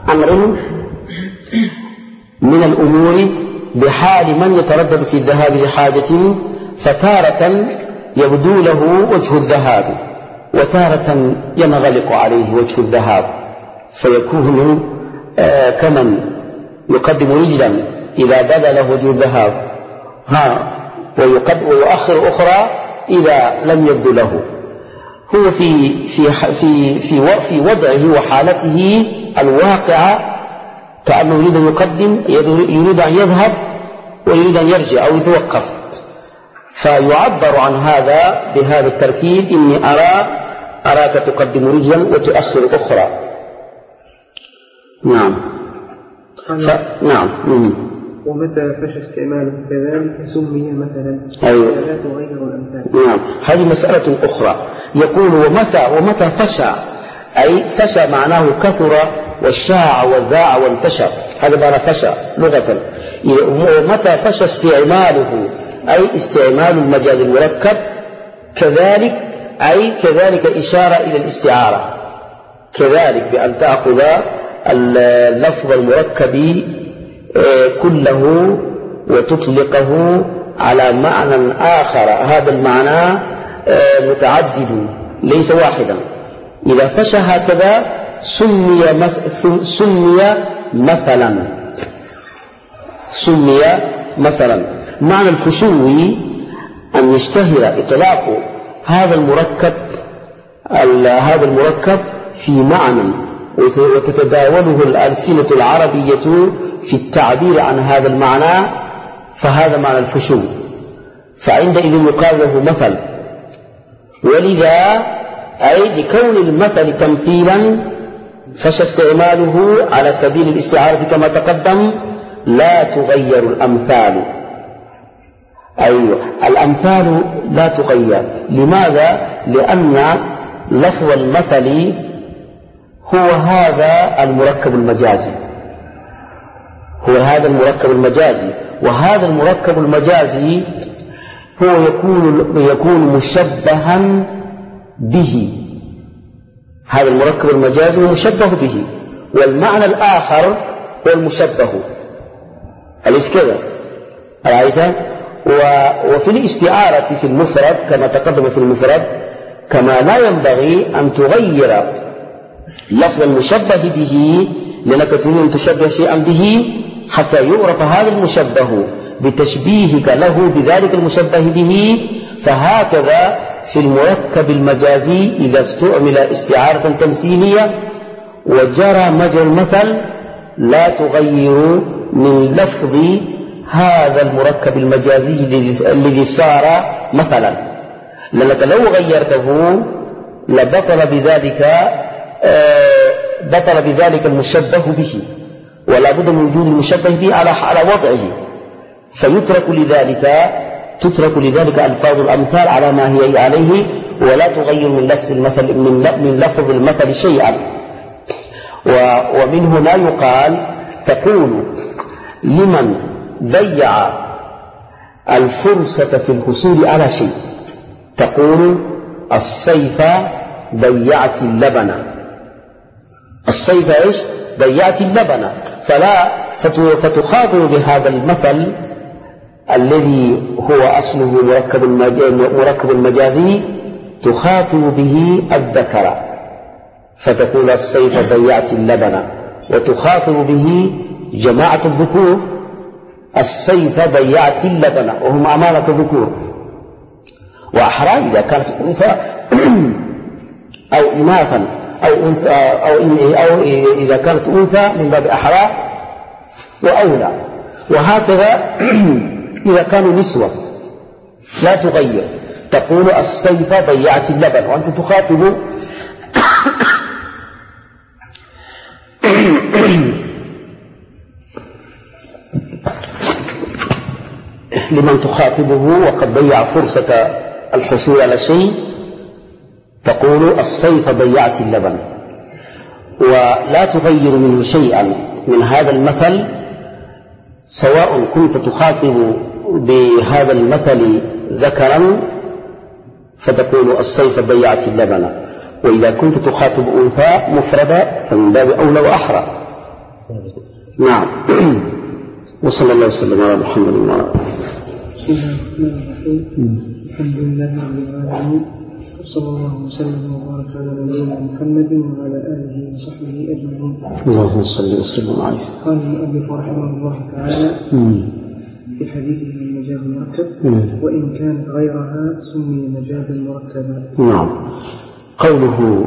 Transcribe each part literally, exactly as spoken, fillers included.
أمر من الأمور بحال من يتردد في الذهاب لحاجة، فتارة يبدو له وجه الذهاب وتارة ينغلق عليه وجه الذهاب، فيكون آه كمن يقدم رجلا إذا بدا له وجه الذهاب ها ويؤخر أخرى إذا لم يبدو له. هو في في في في في وضعه وحالته الواقعة كأنه يريد أن يقدم، يريد أن يذهب ويريد أن يرجع أو يتوقف، فيعبر عن هذا بهذا التركيب: إني أرى أراك تقدم رجلا وتؤخر أخرى. نعم. ف... نعم. ومتى فشى استعماله كذلك سمي مثلا. أيوة. لا تغير الأمثال. نعم. هذه مسألة أخرى. يقول ومتى ومتى فشى، أي فشى معناه كثر والشاع والذاع وانتشر، هذا معنى فشى لغة. ومتى فشى استعماله أي استعمال المجاز المركب، كذلك أي كذلك إشارة إلى الاستعارة، كذلك بأن تأخذ اللفظ المركب كله وتطلقه على معنى آخر، هذا المعنى متعدد ليس واحدا. إذا فشى هكذا سمي سمي مثلا سمي مثلا معنى الفشو أن يشتهر إطلاق هذا المركب هذا المركب في معنى وتتداوله الألسنة العربية في التعبير عن هذا المعنى، فهذا معنى الفشو، فعندئذ يقال له مثل. ولذا أي لكون المثل تمثيلا فشى استعماله على سبيل الاستعارة كما تقدم. لا تغير الأمثال، أيوة الأمثال لا تغير. لماذا؟ لأن لفظ المثل هو هذا المركب المجازي، هو هذا المركب المجازي، وهذا المركب المجازي هو يكون يكون مشبها به، هذا المركب المجازي مشبه به، والمعنى الآخر هو المشبه. أليس كذا؟ رأيت؟ وفي الاستعارة في المفرد كما تقدم في المفرد، كما لا ينبغي أن تغير لفظ المشبه به، لأنك تريد أن تشبه شيئا به حتى يعرف هذا المشبه بتشبيهك له بذلك المشبه به. فهكذا في المركب المجازي إذا استعمل استعارة تمثيلية وجرى مجرى المثل لا تغير من لفظ هذا المركب المجازي الذي صار مثلا، لأنك لو غيرته لبطل بذلك بطل بذلك المشبه به، ولا بد من وجود المشبه به على على وضعه، فيترك لذلك تترك لذلك ألفاظ الأمثال على ما هي عليه، ولا تغير من لفظ المثل من لفظ المثل شيئا. ومن هنا يقال تقول لمن ضيع الفرصة في الحصول على شيء، تقول الصيف ضيعت اللبن، الصيف ايش؟ ضيعت اللبن. فلا فتخاطب بهذا المثل الذي هو أصله مركب مركب المجازي، تخاطب به الذكر فتقول الصيف ضيعت اللبن، وتخاطب به جماعة الذكور الصيف ضيعت اللبن وهم أمانة ذكور وأحرى إذا كانت أنثى أو إناثا أو, أنثى أو, أو إذا كانت أنثى من باب أحرى وأولى، وهكذا إذا كانوا نسوة لا تغير، تقول الصيف ضيعت اللبن، وأنت تخاطب لمن تخاطبه وقد ضيع فرصة الحصول على شيء، تقول الصيف ضيعت اللبن، ولا تغير منه شيئا من هذا المثل، سواء كنت تخاطب بهذا المثل ذكرا فتقول الصيف ضيعت اللبن، وإذا كنت تخاطب أنثى مفردة فمن باب أولى وأحرى. نعم. وصلى الله وسلم على محمد وعلى آله. بسم الله الرحمن الرحيم. الحمد لله رب العالمين، وصلى الله وسلم وبارك على نبينا محمد وعلى آله وصحبه أجمعين. اللهم صل وسلم عليه. قال المؤلف رحمه الله تعالى في حديثه المجاز المركب: وإن كانت غيرها سمي مجازا مركبا. نعم. قوله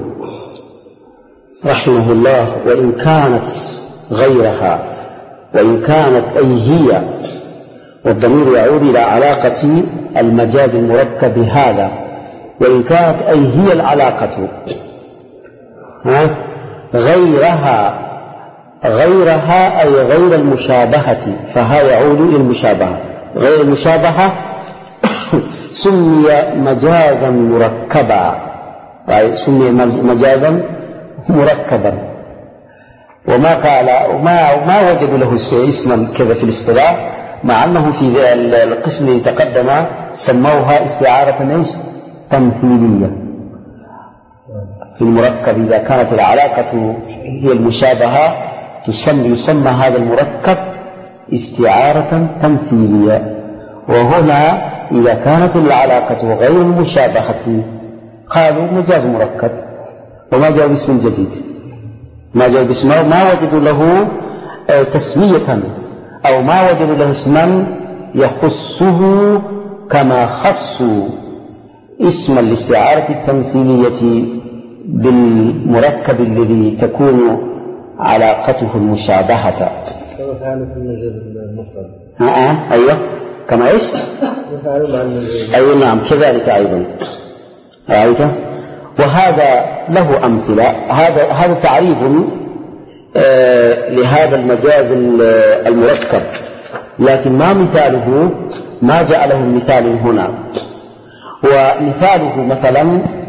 رحمه الله: وإن كانت غيرها، وإن كانت أي هي، والضمير يعود إلى علاقة المجاز المركب هذا. وإن كانت أي هي العلاقة، ها؟ غيرها، غيرها أي غير المشابهة، فها يعود إلى المشابهة. غير المشابهة سمي مجازا مركبا، أي سمي مجازا مركبا. وما قال وما ما وجدوا له اسما كذا في الاصطلاح، مع أنه في القسم الذي تقدم سموها استعارة ايش؟ تمثيلية. في المركب إذا كانت العلاقة هي المشابهة تسمى يسمى هذا المركب استعارة تمثيلية. وهنا إذا كانت العلاقة غير المشابهة قالوا مجاز مركب، وما جاء باسم جديد، ما جاء باسمه، ما وجدوا له تسمية أو ما وجدوا له اسما يخصه كما خصوا اسم الاستعارة التمثيلية بالمركب الذي تكون علاقته المشابهة. كما فعلوا في المجاز المفرد. آه أيوة، كما إيش؟ يفعلوا مع المجاز. أيوة نعم، كذلك أيضا. رأيت؟ وهذا له أمثلة. هذا هذا تعريف آه لهذا المجاز المركب، لكن ما مثاله، ما جاء له مثال هنا. ومثاله مثلا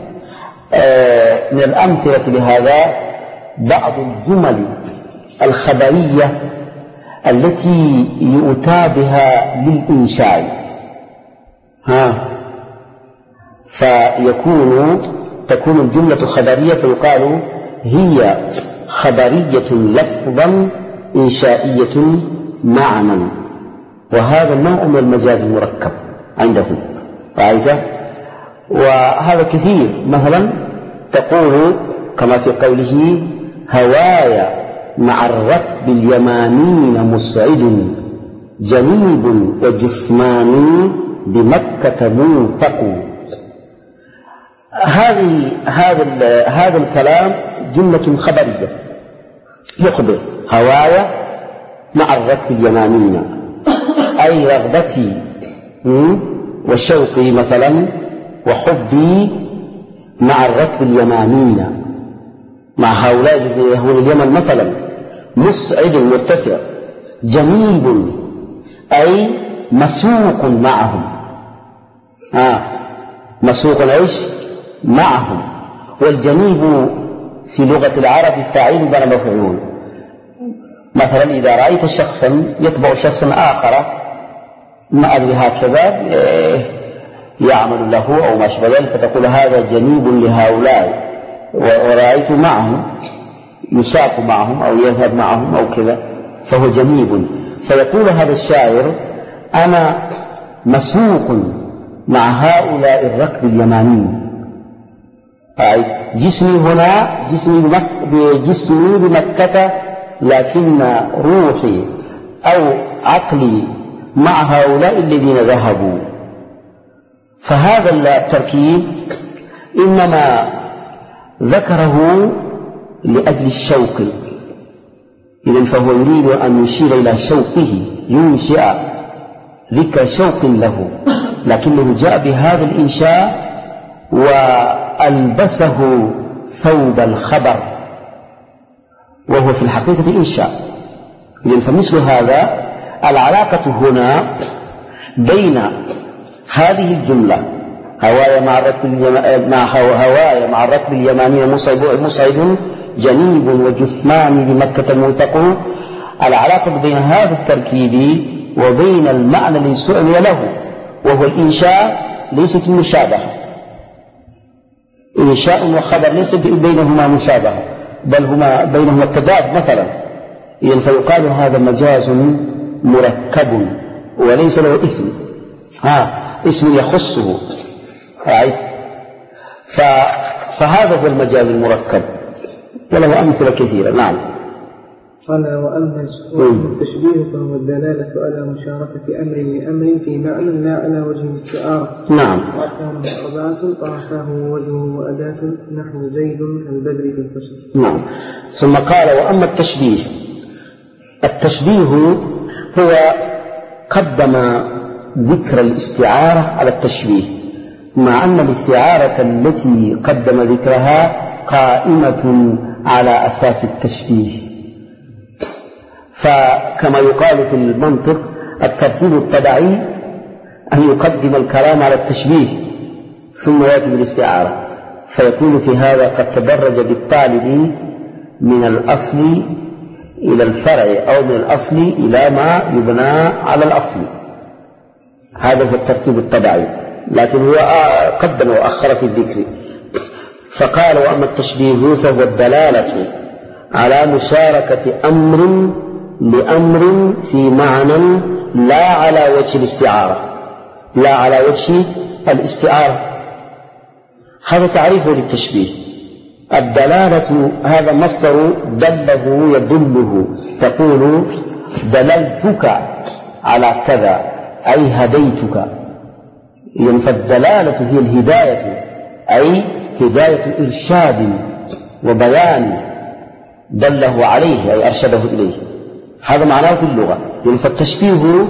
من الأمثلة لهذا بعض الجمل الخبرية التي يؤتى بها للإنشاء، ها فيكون تكون الجملة خبرية فيقال هي خبرية لفظا إنشائية معنى. وهذا نوع من المجاز المركب عندهم، رأيته؟ وهذا كثير. مثلا تقول كما في قوله: هواي مع الركب اليمانين مسعد، جنيب وجثمان بمكة موثق. هذه هذا هذا الكلام جملة خبرية يخبر هواي مع الركب اليمانين، أي رغبتي وشوقي مثلا وحبي مع الركب اليمانين، مع هؤلاء الذين يهون اليمن مثلا. مسعد مرتفع، جنيب أي مسوق معهم، آه مسوق ايش؟ معهم. والجنيب في لغة العرب فاعل بلا مفعول. مثلا إذا رأيت شخصا يتبع شخصا آخر ما أدري هكذا يعمل له أو ما شابه ذلك، فتقول هذا جنيب لهؤلاء، ورأيت معهم يساق معهم أو يذهب معهم أو كذا، فهو جنيب. فيقول هذا الشاعر: أنا مسوق مع هؤلاء الركب اليمانيين. جسمي هنا جسمي بجسمي بمكة، لكن روحي أو عقلي مع هؤلاء الذين ذهبوا. فهذا التركيب إنما ذكره لأجل الشوق، إذن فهو يريد أن يشير إلى شوقه، ينشئ ذكر شوق له، لكنه جاء بهذا الإنشاء وألبسه ثوب الخبر، وهو في الحقيقة إنشاء. إذن فمثل هذا العلاقة هنا بين هذه الجملة هواي مع الركب مع هواي مع الركب اليماني مصعد جنيب وجثمان بمكة موثق، العلاقة بين هذا التركيب وبين المعنى الذي سئل له وهو الإنشاء ليست المشابهة. إنشاء وخبر ليس بينهما مشابهة، بل هما بينهما التضاد. مثلا إذن فيقال هذا مجاز مركب وليس له اسم، ها اسم يخصه. فهذا هو المجاز المركب وله أمثلة كثيرة. نعم. قال وأما التشبيه فهو الدلالة على مشاركة أمر لأمر في معنى لا على وجه الاستعارة. نعم. وأركانه أربعة طرفاه وجهه وأداة نحو زيد البدر في الفصل. نعم. ثم قال وأما التشبيه، التشبيه هو قدم ذكر الاستعارة على التشبيه، مع أن الاستعارة التي قدم ذكرها قائمة على أساس التشبيه. فكما يقال في المنطق الترتيب التبعي أن يقدم الكلام على التشبيه ثم يأتي بالاستعارة، فيكون في هذا قد تدرج بالطالب من الأصل إلى الفرع أو من الأصل إلى ما يبنى على الأصل. هذا هو الترتيب التبعي، لكن هو قدم وأخر في الذكر. فقال وأما التشبيه فهو الدلالة على مشاركة أمر لأمر في معنى لا على وجه الاستعارة، لا على وجه الاستعارة. هذا تعريفه للتشبيه. الدلالة هذا مصدر دله يدله، تقول دللتك على كذا أي هديتك. يعني فالدلالة هي الهداية، أي هداية إرشاد وبيان دله عليه أي أرشده إليه. هذا معناه في اللغة. يعني فالتشبيه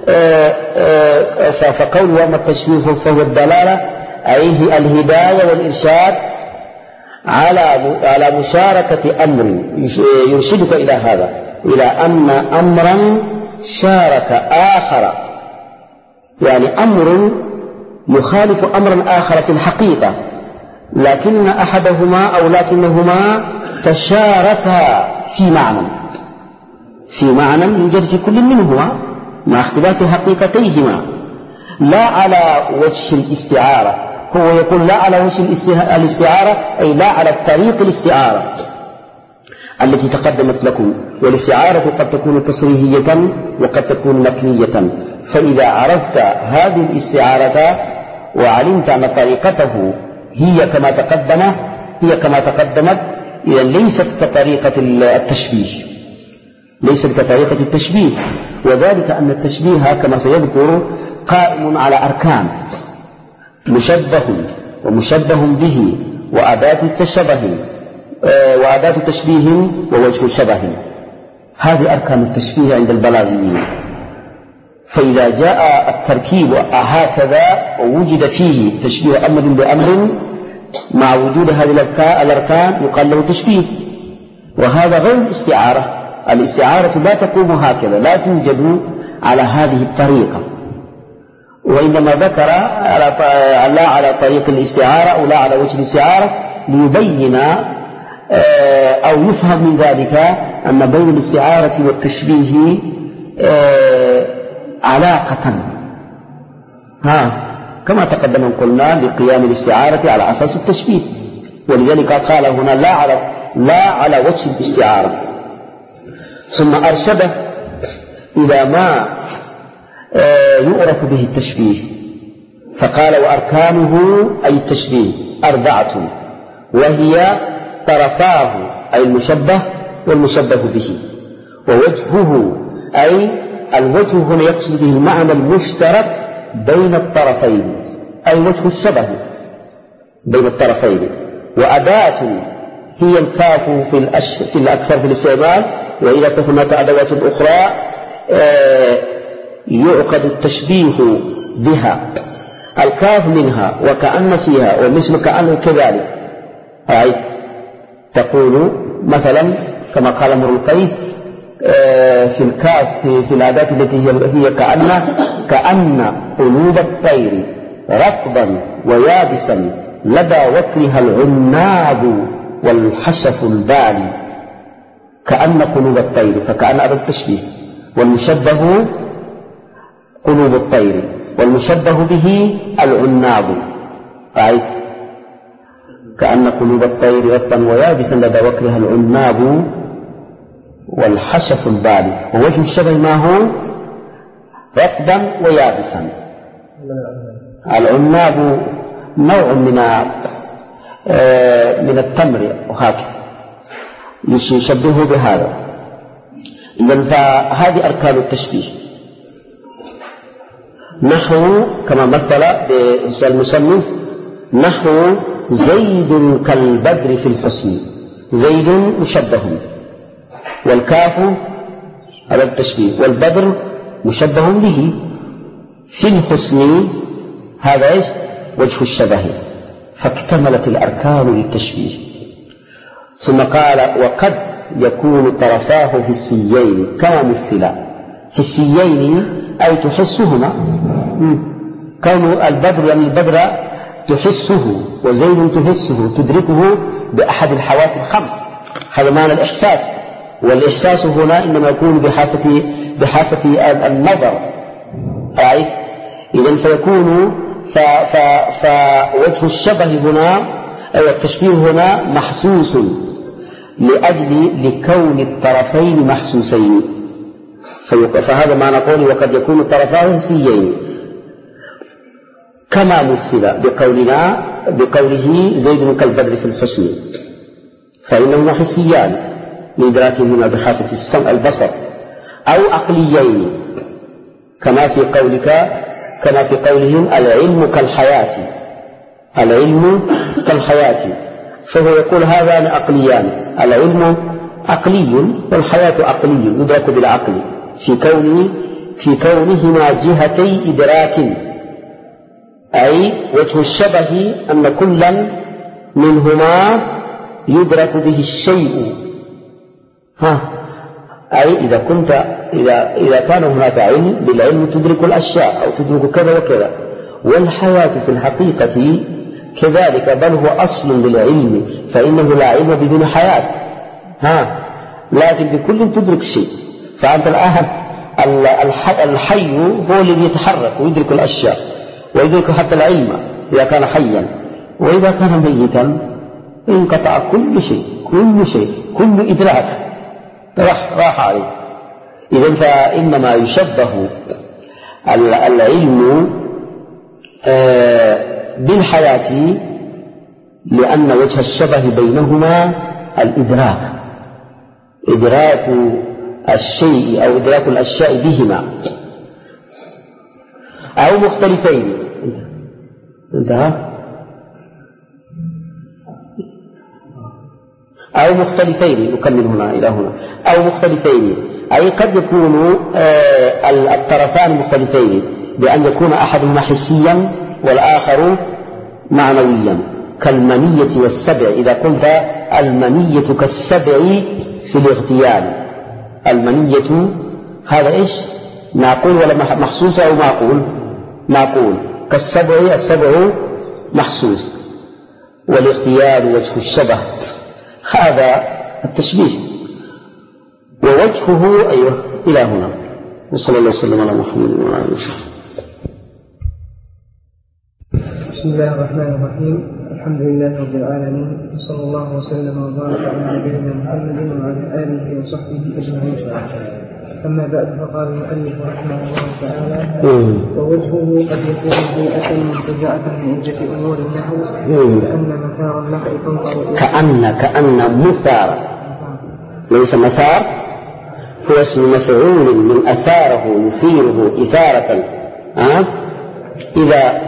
فقول وما التشبيه فهو الدلالة أي الهداية والإرشاد على على مشاركة أمر يرشدك إلى هذا، إلى أن أمرا شارك آخر، يعني أمر يخالف أمرا آخر في الحقيقة، لكن أحدهما أو لكنهما تشاركا في معنى في معنى يوجد في كل منهما مع اختلاف حقيقتيهما، لا على وجه الاستعارة. هو يقول لا على وجه الاستعارة أي لا على طريق الاستعارة التي تقدمت لكم. والاستعارة قد تكون تصريحية وقد تكون مكنية، فإذا عرفت هذه الاستعارة وعلمت أن طريقته هي كما تقدم هي كما تقدمت إذن ليست كطريقة التشبيه، ليست كطريقة التشبيه. وذلك أن التشبيه كما سيذكر قائم على أركان: مشبه ومشبه به وأداة التشبه وأداة تشبيه ووجه شبه. هذه أركان التشبيه عند البلاغيين. فإذا جاء التركيب هكذا ووجد فيه تشبيه أمر بأمر مع وجود هذه الأركان يقال له تشبيه، وهذا غير الاستعارة. الاستعارة لا تقوم هكذا، لا توجد على هذه الطريقة، وإنما ذكر لا على طريق الاستعارة أو لا على وجه الاستعارة ليبين أو يفهم من ذلك أن بين الاستعارة والتشبيه علاقة، ها كما تقدم قلنا لقيام الاستعارة على أساس التشبيه، ولذلك قال هنا لا على لا على وجه الاستعارة. ثم أرشده إلى ما يعرف به التشبيه، فقال وأركانه أي التشبيه أربعة، وهي طرفاه أي المشبه والمشبه به، ووجهه أي الوجه هنا يقصد به المعنى المشترك بين الطرفين أي وجه الشبه بين الطرفين، وأداة هي الكاف في الأش... في الأكثر في الاستعمال، وإذا فهناك أدوات أخرى يعقد التشبيه بها، الكاف منها وكأن فيها ومثل كأن كذلك. رأيت تقول مثلا كما قال امرؤ القيس في الكاف في الأداة التي هي كأن كأن قلوب الطير رطبا ويابسا لدى وكرها العناب والحشف البالي، كأن قلوب الطير، فكأن أداة التشبيه، والمشبه قلوب الطير والمشبه به العناب. رأيت كأن قلوب الطير رطبا ويابسا لدى وكرها العناب والحشف البالي. ووجه الشبه ما هو رطبا ويابسا. العناب نوع من من التمر وهكذا يشبهه بهذا. إذن فهذه أركان التشبيه. نحو كما مثل المصنف نحو زيد كالبدر في الحسن. زيد مشبه والكاف على التشبيه والبدر مشبه به في الحسن. هذا إيش وجه الشبه، فاكتملت الأركان للتشبيه. ثم قال وقد يكون طرفاه حسيين كما مثلا. حسيين أي تحسهما، كون البدر يعني البدر تحسه وزيد تحسه تدركه بأحد الحواس الخمس. هذا معنى الإحساس، والإحساس هنا إنما يكون بحاسة بحاسة النظر. رأيت؟ إذن فيكون فوجه الشبه هنا أو التشبيه هنا محسوس لأجل لكون الطرفين محسوسين. فهذا معنى قوله وقد يكون الطرفان حسيين كما مثل بقولنا بقوله زيد كالبدر في الحسن، فإنهما حسيان لإدراكهما بحاسة السمع البصر، أو عقليين كما في قولك كما في قولهم العلم كالحياة. العلم كالحياة، فهو يقول هذان عقليان، العلم عقلي والحياة عقلي يدرك بالعقل في كونه في كونهما جهتي إدراك. أي وجه الشبه أن كلا منهما يدرك به الشيء. ها أي إذا كنت إذا إذا كان هناك علم، بالعلم تدرك الأشياء أو تدرك كذا وكذا. والحياة في الحقيقة كذلك، بل هو أصل للعلم، فإنه لا علم بدون حياة. ها لكن بكل تدرك شيء. فأنت الآن الحي هو الذي يتحرك ويدرك الأشياء ويدرك حتى العلم إذا كان حيا، وإذا كان ميتا انقطع كل شيء كل شيء كل إدراك راح راح عليه. إذن فإنما يشبه العلم بالحياة لأن وجه الشبه بينهما الإدراك، إدراك الشيء أو إدراك الأشياء بهما، أو مختلفين. انتهى أو مختلفين، نكمل هنا إلى هنا. أو مختلفين أي قد يكون الطرفان مختلفين بأن يكون أحدهما حسيا والآخر معنويا، كالمنية والسبع. إذا قلت المنية كالسبع في الاغتيال، المنية هذا إيش معقول ولا محسوس أو معقول؟ معقول. كالسبع السبع محسوس، والاغتيال وجه الشبه هذا التشبيه. ووجهه أيوه إلى هنا. وصلى الله وسلم على محمد وعلى آله وصحبه. بسم الله الرحمن الرحيم. الحمد لله رب العالمين، وصلى الله وسلم وبارك على نبينا محمد وعلى آله وصحبه أجمعين. أما بعد، فقال المؤلف رحمه الله تعالى: ووجهه قد يكون هيئة منتزعة من عدة أمور له، كأن مثار النخل تنطر كأن كأن مثار، ليس مثار، هو اسم مفعول من أثاره يثيره إثارة. أه؟ إذا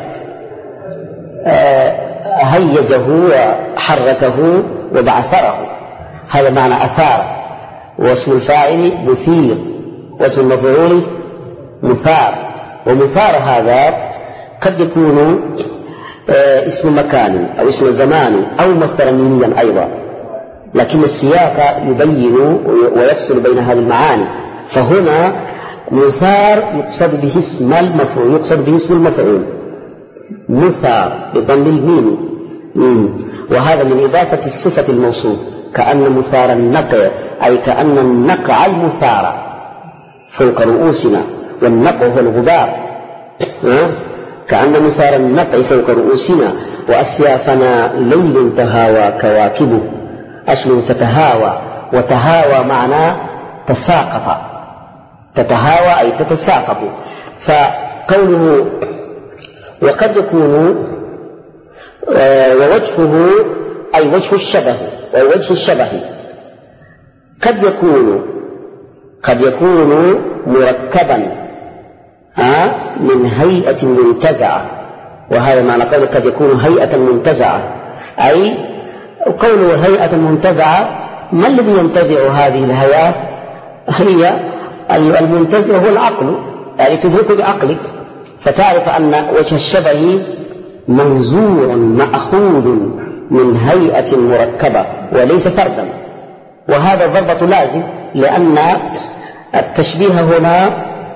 أه هيجه وحركه وبعثره، هذا معنى أثار. واسم الفاعل مثير، واسم المفعول مثار. ومثار هذا قد يكون اسم مكان أو اسم زمان أو مصدر ميميا أيضا، لكن السياق يبين ويفصل بين هذه المعاني. فهنا مثار يقصد به اسم المفعول، يقصد به اسم المفعول مثار بضم الميم، وهذا من إضافة الصفة الموصوف، كأن مثار النقع، أي كأن النقع المثار فوق رؤوسنا، والنقع هو الغبار، كأن مثار النقع فوق رؤوسنا، وأسيافنا ليل تهاوى كواكبه. أصل تتهاوى، وتهاوى معنى تساقط، تتهاوى أي تتساقط. فقوله وقد يكون ووجهه أي وجه الشبه، ووجه الشبه قد يكون قد يكون مركبا من هيئة منتزعة، وهذا معنى قوله قد يكون هيئة منتزعة، أي قوله هيئة منتزعة ما الذي ينتزع هذه الهيئات؟ هي المنتزع هو العقل، يعني تدرك بعقلك فتعرف أن وجه الشبه منزور مأخوذ من هيئة مركبة وليس فردا، وهذا ضربة لازم، لأن التشبيه هنا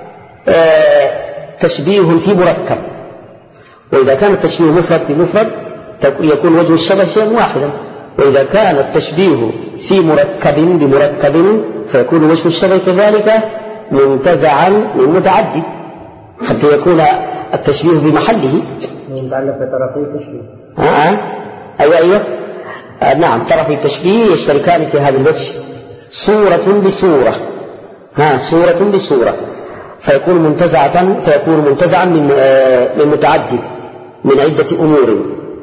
تشبيه في مركب، وإذا كان التشبيه مفرد بمفرد يكون وجه الشبه شيئا واحدا، وإذا كان التشبيه في مركب بمركب فيكون وجه الشبه كذلك منتزعا من متعدد حتى يكون التشبيه في محله. متعلق بطرفي التشبيه. آه. أيوة أيوة آه نعم، طرفي التشبيه يشتركان في هذا الوجه، صورة بصورة، ها صورة بصورة، فيكون منتزعة فيكون منتزعا من آه من متعدد من عدة أمور.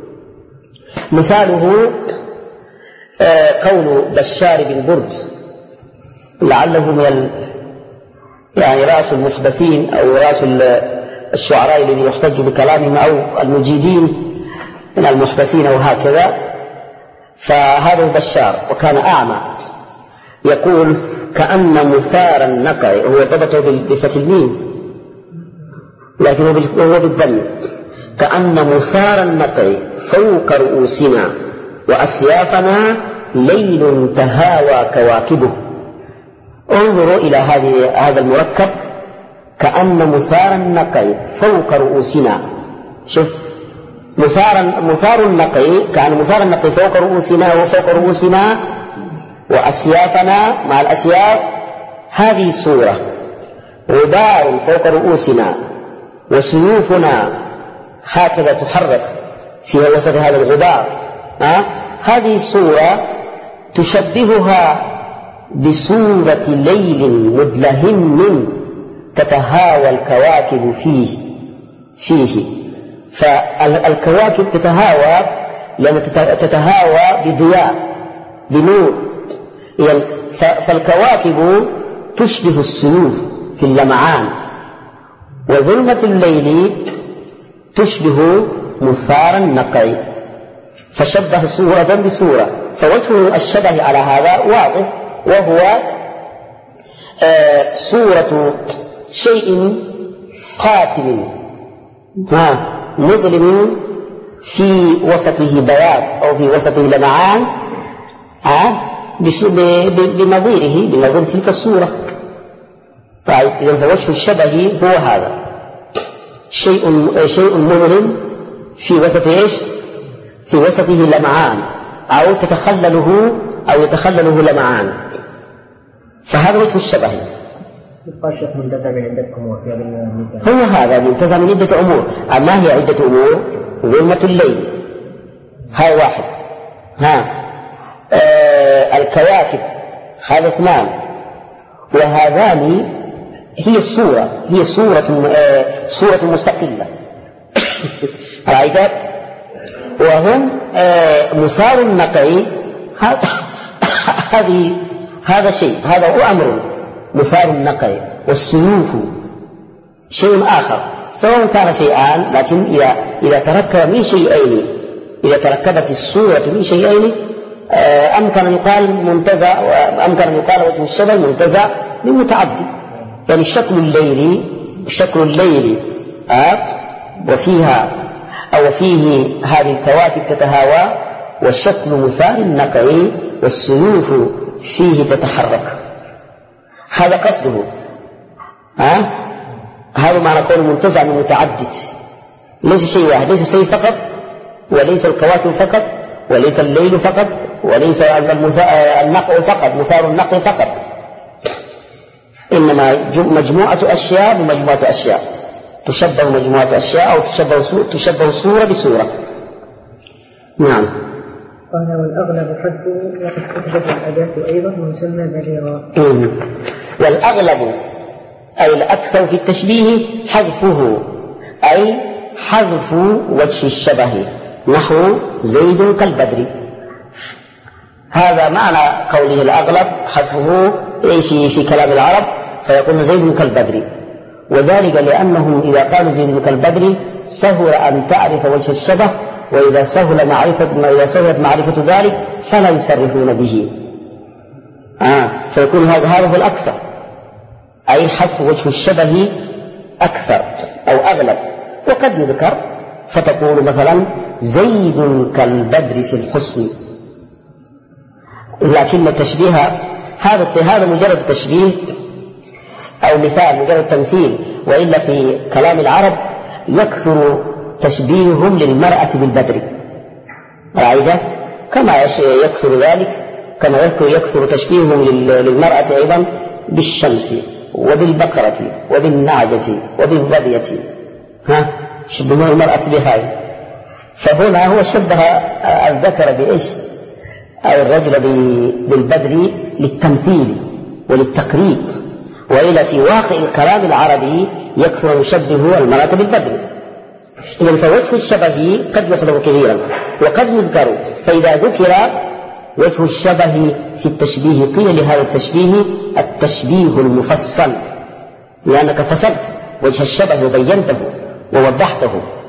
مثاله آه قول بشار بن برد لعله من ال... يعني رأس المحدثين أو رأس الشعراء الذين يحتج بكلامهم أو المجيدين من المحدثين وهكذا، فهذا بشار وكان أعمى، يقول كأن مثار النقع، هو ضبطه بفتح الميم لكن هو بالضم، كأن مثار النقع فوق رؤوسنا وأسيافنا ليل تهاوى كواكبه. انظروا إلى هذا المركب، كأن مثار النقع فوق رؤوسنا، شوف مثار مثار النقع، كأن مثار النقع فوق رؤوسنا وفوق رؤوسنا وأسيافنا مع الأسياف، هذه صورة، غبار فوق رؤوسنا وسيوفنا هكذا تحرك في وسط هذا الغبار، ها؟ هذه صورة تشبهها بصورة ليل مدلهم تتهاوى الكواكب فيه فيه فالكواكب تتهاوى لأن تتهاوى بضياء بنور، يعني فالكواكب تشبه السيوف في اللمعان، وظلمة الليل تشبه مثار النقع، فشبه صورة بصورة، فوجه الشبه على هذا واضح، وهو آه صورة شيء قاتم ها مظلم في وسطه بياض أو في وسطه لمعان بنظيره بنظير تلك الصورة. طيب إذا فوجه الشبه هو هذا شيء شيء مظلم في وسط ايش؟ في وسطه لمعان أو تتخلله أو يتخلله لمعان، فهذا وجه الشبه. الشيخ منتزع من عدة أمور، هو هذا منتزع من عدة أمور. أما هي عدة أمور؟ ظلمة الليل هذا واحد، ها آه الكواكب هذا اثنان، وهذان هي الصورة هي صورة آه صورة مستقلة رأيت، وهم آه مثار النقع، هذه هذا شيء، هذا هو أمر مثار النقع، والسيوف شيء آخر، سواء كان شيئان، لكن إذا إذا تركب من شيئين، إذا تركبت الصورة من شيئين أمكن أن يقال منتزع، أمكن أن يقال وجه الشبه منتزع من متعدد، يعني الشكل الليلي الشكل الليلي آه وفيها أو فيه هذه الكواكب تتهاوى، والشكل مثار النقع والسيوف فيه تتحرك، هذا قصده. ها آه؟ هذا معنى قول منتزع من متعدد، ليس شيء واحد، ليس شيء فقط، وليس الكواكب فقط، وليس الليل فقط، وليس النقع فقط مثار النقع فقط، إنما مجموعة أشياء بمجموعة أشياء، تشبه مجموعة أشياء أو تشبه صورة, تشبه صورة بصورة. نعم. قال والأغلب حده وقد تثبت الأداة أيضا ويسمى بليغا. والأغلب أي الأكثر في التشبيه حذفه، أي حذف وجه الشبه، نحو زيد كالبدر. هذا معنى قوله الأغلب حذفه في في كلام العرب، فيكون زيد كالبدر، وذلك لأنهم إذا قالوا زيد كالبدر سهل أن تعرف وجه الشبه، وإذا سهل معرفة إذا سهلت معرفة ذلك فلا يصرفون به. آه فيكون هذا هذا هو الأكثر، أي حذف وجه الشبه أكثر أو أغلب. وقد يذكر فتقول مثلا زيد كالبدر في الحسن، لكن التشبيه هذا هذا مجرد تشبيه أو مثال، مجرد تمثيل، وإلا في كلام العرب يكثر تشبيههم للمرأة بالبدر، رأيت كما يكثر ذلك كما يكثر تشبيههم للمرأة أيضا بالشمس وبالبقرة وبالنعجة وبالظبية، ها شبه المرأة بهاي. فهنا هو شبه الذكر بإيش أو الرجل بالبدر للتمثيل وللتقريب، وإلا في واقع الكلام العربي يكثر يشبه المرأة بالبدر. إذن فوجه الشبه قد يحذف كثيرا وقد يذكر، فإذا ذكر وجه الشبه في التشبيه قيل لهذا التشبيه التشبيه المفصل، لأنك فصلت وجه الشبه وبينته ووضحته.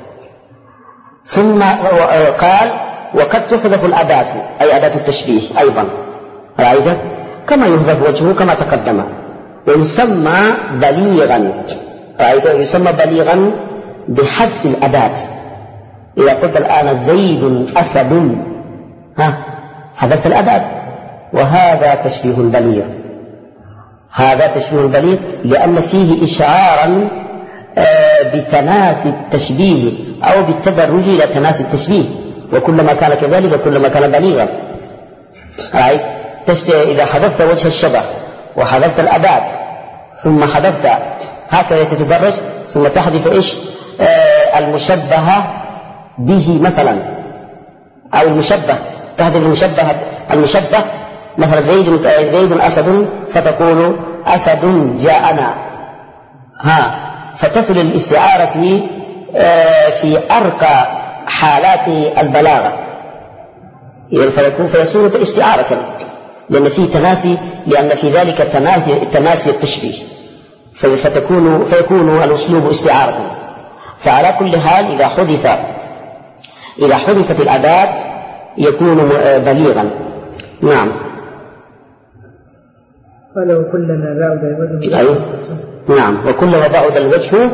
ثم قال وقد تحذف الأداة أي أداة التشبيه أيضا، رأيت كما يحذف وجهه كما تقدم، ويسمى بليغا، رأيت يسمى بليغا بحذف الأداة. إذا قلت الآن زيد أسد، ها حذفت الأداة، وهذا تشبيه بليغ، هذا تشبيه بليغ لأن فيه إشعارا بتناسي التشبيه أو بالتدرج إلى تناسي التشبيه، وكلما كان كذلك كلما كان بليغا. رأيت إذا حذفت وجه الشبه وحذفت الأداة ثم حذفت هكذا تتدرج، ثم تحذف إيش آه المشبه به مثلا، أو المشبه تحذف المشبه المشبه مثلا زيد زيد أسد، فتقول أسد جاءنا، ها فتصل الاستعارة آه في أرقى حالات البلاغة، فيكون فيصير استعارة لأن فيه تناسي، لأن في ذلك تناسي تناسي التشبيه، فتكون فيكون الأسلوب استعارة. فعلى كل حال إذا حذف إذا حذفت الأداة يكون بليغا. نعم. قال وكلما بعد الوجه أيوه. نعم وكلما بعد الوجه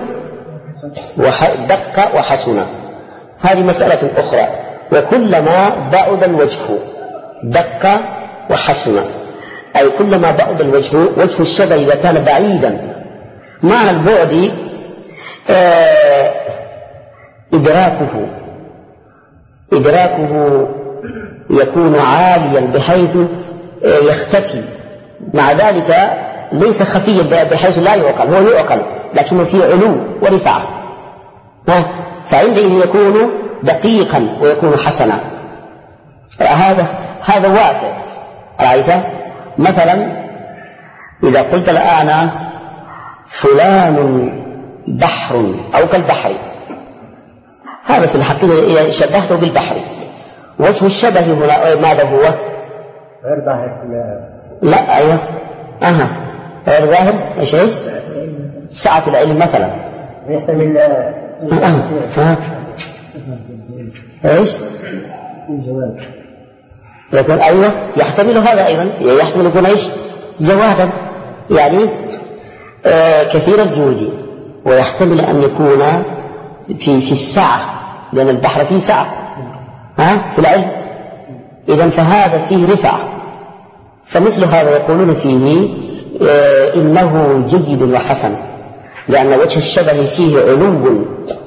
دق وحسن، هذه مسألة أخرى. وكلما بعد الوجه دق وحسن، أي كلما بعد الوجه وجه الشبه إذا كان بعيدا. معنى البعد آه إدراكه إدراكه يكون عاليا بحيث آه يختفي، مع ذلك ليس خفيا بحيث لا يعقل، هو يعقل لكنه فيه علو ورفعة، فعندئذ يكون دقيقا ويكون حسنا. هذا هذا واسع. رأيت مثلا إذا قلت الآن فلان بحر أو كالبحر، هذا في الحقيقة شبهته بالبحر. وجه الشبه هنا ماذا هو؟ غير ظاهر. لا أيوه أها غير ظاهر. إيش إيش؟ سعة العلم مثلا يحتمل أه. إيش؟ يكون أيوه يحتمل هذا أيضا، يحتمل يكون إيش؟ جوادا، يعني آه كثير الجود، ويحتمل أن يكون في في السعة، لأن البحر فيه سعة ها في العلم. إذن فهذا فيه رفعة، فمثل هذا يقولون فيه آه إنه جيد وحسن، لأن وجه الشبه فيه علو،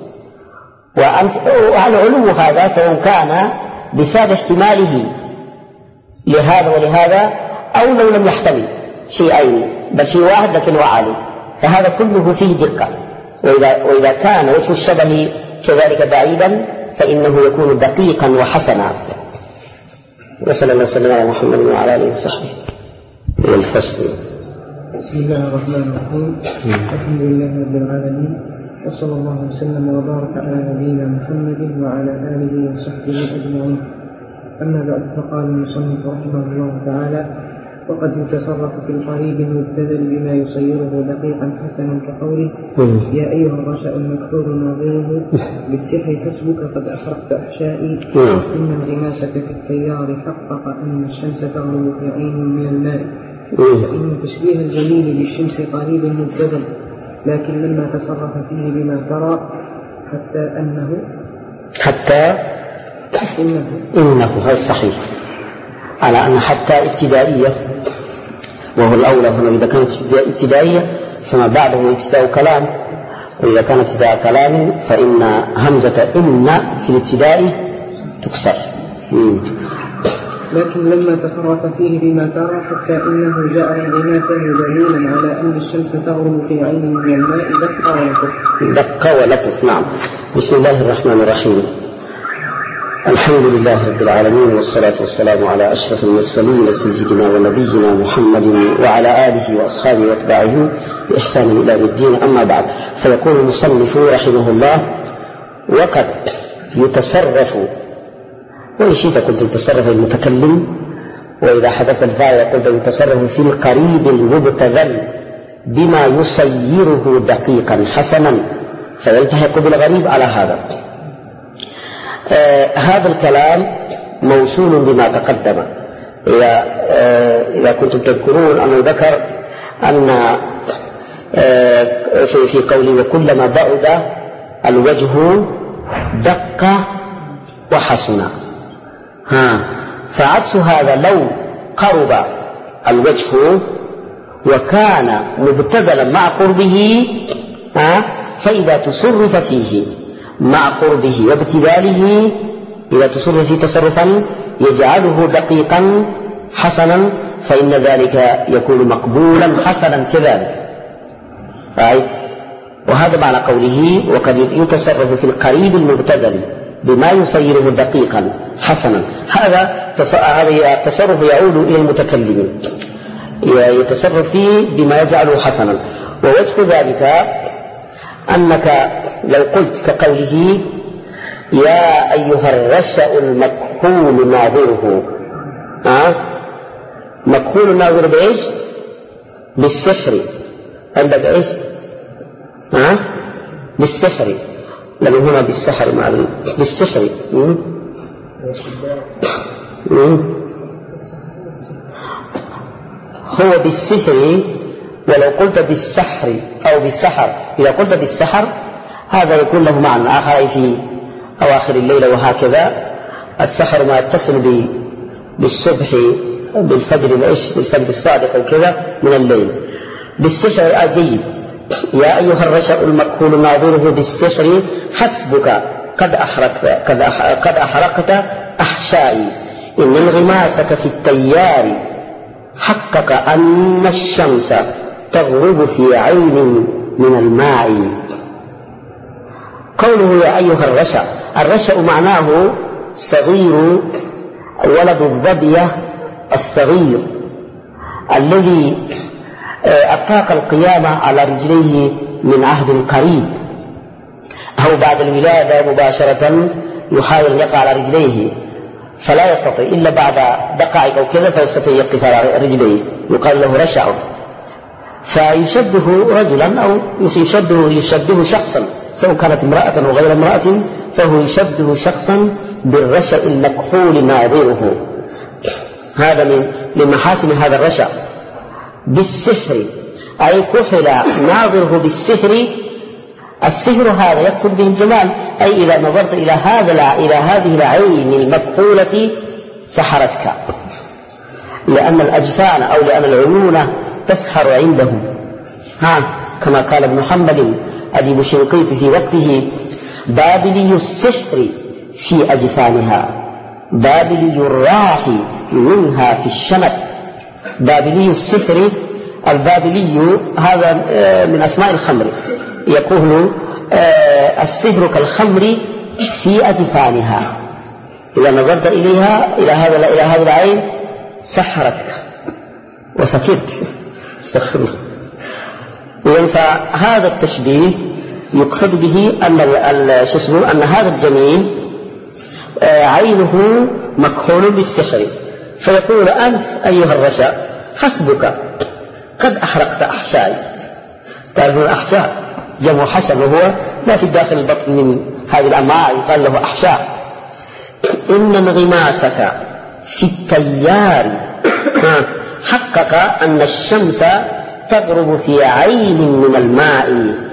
والعلو هذا سواء كان بسبب احتماله لهذا ولهذا أو لو لم يحتمل شيئين بل شيء واحد لكن وعالي، فهذا كله فيه دقة. وإذا, وإذا كان وجه الشبه كذلك بعيدا فإنه يكون دقيقا وحسنا. وصلى الله وسلم على محمد وعلى آله وصحبه. والفصل بسم الله الرحمن الرحيم. الحمد لله رب العالمين، وصلى الله وسلم وبارك على نبينا محمد وعلى آله وصحبه أجمعين. أما بعد، فقال المصنف رحمه الله تعالى: وقد يتصرف في القريب المبتذل بما يصيره دقيقا حسنا كقوله: يا أيها الرشأ المكحول ناظره بالسحر حسبك قد أحرقت أحشائي، إن انغماسك في التيار حقق أن الشمس تغرب في عين من الماء. فإن تشبيه الجليل بالشمس قريب مبتذل، لكن لما تصرف فيه بما ترى حتى أنه حتى إنه إنه هذا صحيح، على أن حتى ابتدائية، وهو الأولى هنا. إذا كانت ابتدائية فما بعده ابتداء كلام، وإذا كان ابتداء كلام فإن همزة إن في الابتداء تكسر. لكن لما تصرف فيه بما ترى حتى إنه جعل انغماسه دليلا على أن الشمس تغرب في عين من الماء دق ولطف. دق ولطف، نعم. بسم الله الرحمن الرحيم. الحمد لله رب العالمين، والصلاة والسلام على أشرف المرسلين سيدنا ونبينا محمد وعلى آله وأصحابه واتباعه بإحسان إلى يوم الدين. أما بعد، فيقول المصنف رحمه الله: وقد يتصرف، وإن شئت قلت يتصرف المتكلم، وإذا حدث الفاعل قلت يتصرف في القريب المبتذل بما يصيره دقيقا حسنا، فيلتحق بالغريب على هذا. آه هذا الكلام موصول بما تقدم. إذا, آه إذا كنتم تذكرون أنه ذكر أن آه في, في قوله: وكلما بعد الوجه دق وحسن. ها فعكس هذا: لو قرب الوجه وكان مبتذلا مع قربه، ها فإذا تصرف فيه مع قربه وابتذاله، إذا تصرف فيه تصرفا يجعله دقيقا حسنا، فإن ذلك يكون مقبولا حسنا كذلك. وهذا معنى قوله: وقد يتصرف في القريب المبتذل بما يصيره دقيقا حسنا. هذا التصرف يعود إلى المتكلم، يتصرف فيه بما يجعله حسنا. ووجه ذلك أنك لو قلت كقوله: يا أيها الرشأ المكحول ناظره. أه؟ مكحول ناظر بإيش؟ بالسحر. عندك إيش؟ أه؟ بالسحر، لأنه هنا بالسحر معلوم بالسحر. مم؟ مم؟ هو بالسحر. ولو قلت بالسحر أو بالسحر، إذا قلت بالسحر هذا يكون له معنى آخر في أواخر الليل وهكذا. السحر ما يتصل بالصبح بالفجر العش بالفجر الصادق وكذا من الليل. بالسحر جيد. يا أيها الرشأ المكحول ناظره بالسحر حسبك قد أحرقت قد قد أحرقت أحشائي، إن انغماسك في التيار حقق أن الشمس تغرب في عين من الماء. قوله يا أيها الرشأ، الرشأ معناه صغير ولد الظبية الصغير الذي أطاق القيامة على رجليه من عهد قريب، أو بعد الولادة مباشرة يحاول أن يقع على رجليه فلا يستطيع إلا بعد دقائق أو كذا فيستطيع يقف على رجليه، يقال له رشع. فيشبه رجلا أو يشبه, يشبه شخصا، سواء كانت امرأة أو غير امرأة، فهو يشبه شخصا بالرشع المكحول ناظره. هذا من لمحاسن هذا الرشع بالسحر، أي كحل ناظره بالسحر. السحر هذا يقصد به الجمال، أي إذا نظرت إلى هذا إلى هذه العين المكحولة سحرتك، لأن الأجفان أو لأن العيون تسحر عندهم. ها كما قال ابن حنبل أديب الشنقيطي في وقته: بابلي السحر في أجفانها، بابلي الراح منها في الشنب. بابلي السحر، البابلي هذا من أسماء الخمر، يكون السحر كالخمر في أجفانها، إذا نظرت إليها إلى هذا إلى هذا العين سحرتك وسكرت. استغفر الله. إذن فهذا التشبيه يقصد به أن شو اسمه أن هذا الجميل عينه مكحول بالسحر، فيقول أنت أيها الرشا حسبك قد أحرقت أحشائي. تعرفون الأحشاء جمع حشر، وهو ما في داخل البطن من هذه الأمعاء يقال له أحشاء. إن انغماسك في التيار حقق أن الشمس تغرب في عين من الماء.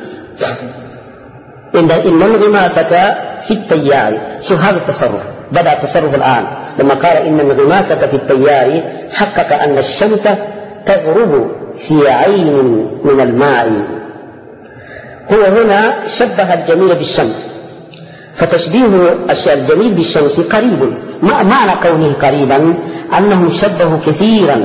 إن انغماسك في التيار، شوف هذا التصرف، بدأ التصرف الآن لما قال إن انغماسك في التيار حقق أن الشمس تغرب في عين من الماء. هو هنا شبه الجميل بالشمس، فتشبيه الجميل بالشمس قريب. معنى كونه قريبا أنه شبه كثيرا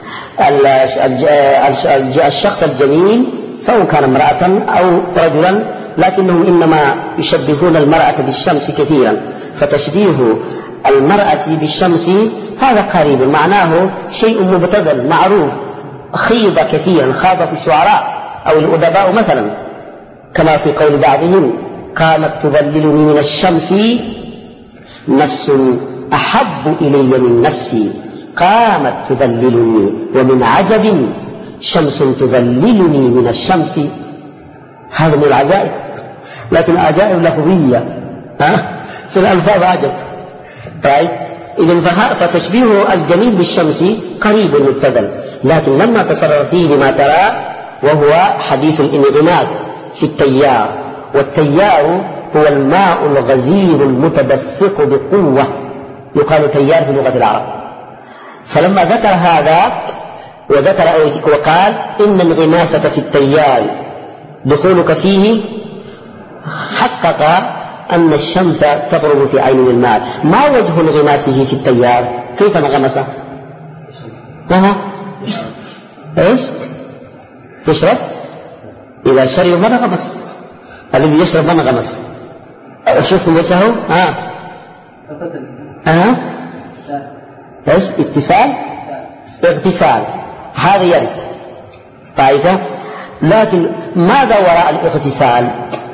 الشخص الجميل سواء كان امرأة أو رجلا، لكنهم إنما يشبهون المرأة بالشمس كثيرا، فتشبيه المرأة بالشمس هذا قريب، معناه شيء مبتذل معروف. خيض كثيرا، خاض في الشعراء أو الأدباء مثلا، كما في قول بعضهم قامت تظللني من الشمس نفس أحب إلي من نفسي، قامت تظللني ومن عجب شمس تظللني من الشمس. هذا من العجائب، لكن عجائب لفظية في الألفاظ عجب. طيب إذن فتشبيه الجميل بالشمس قريب مبتذل، لكن لما تصرف فيه بما ترى وهو حديث الانغماس في التيار، والتيار هو الماء الغزير المتدفق بقوة، يقال تيار في لغة العرب. فلما ذكر هذا وذكر وقال إن انغماسك في التيار دخولك فيه حقق أن الشمس تغرب في عين الماء. ما وجه انغماسه في التيار؟ كيف انغمس؟ أها إيش؟ يشرب؟ إذا شرب ما انغمس، الذي يشرب ما انغمس. شوفوا وجهه ها أها إيش؟ اتصال اغتسال، هذا يرد طائفة. لكن ماذا وراء الاغتسال؟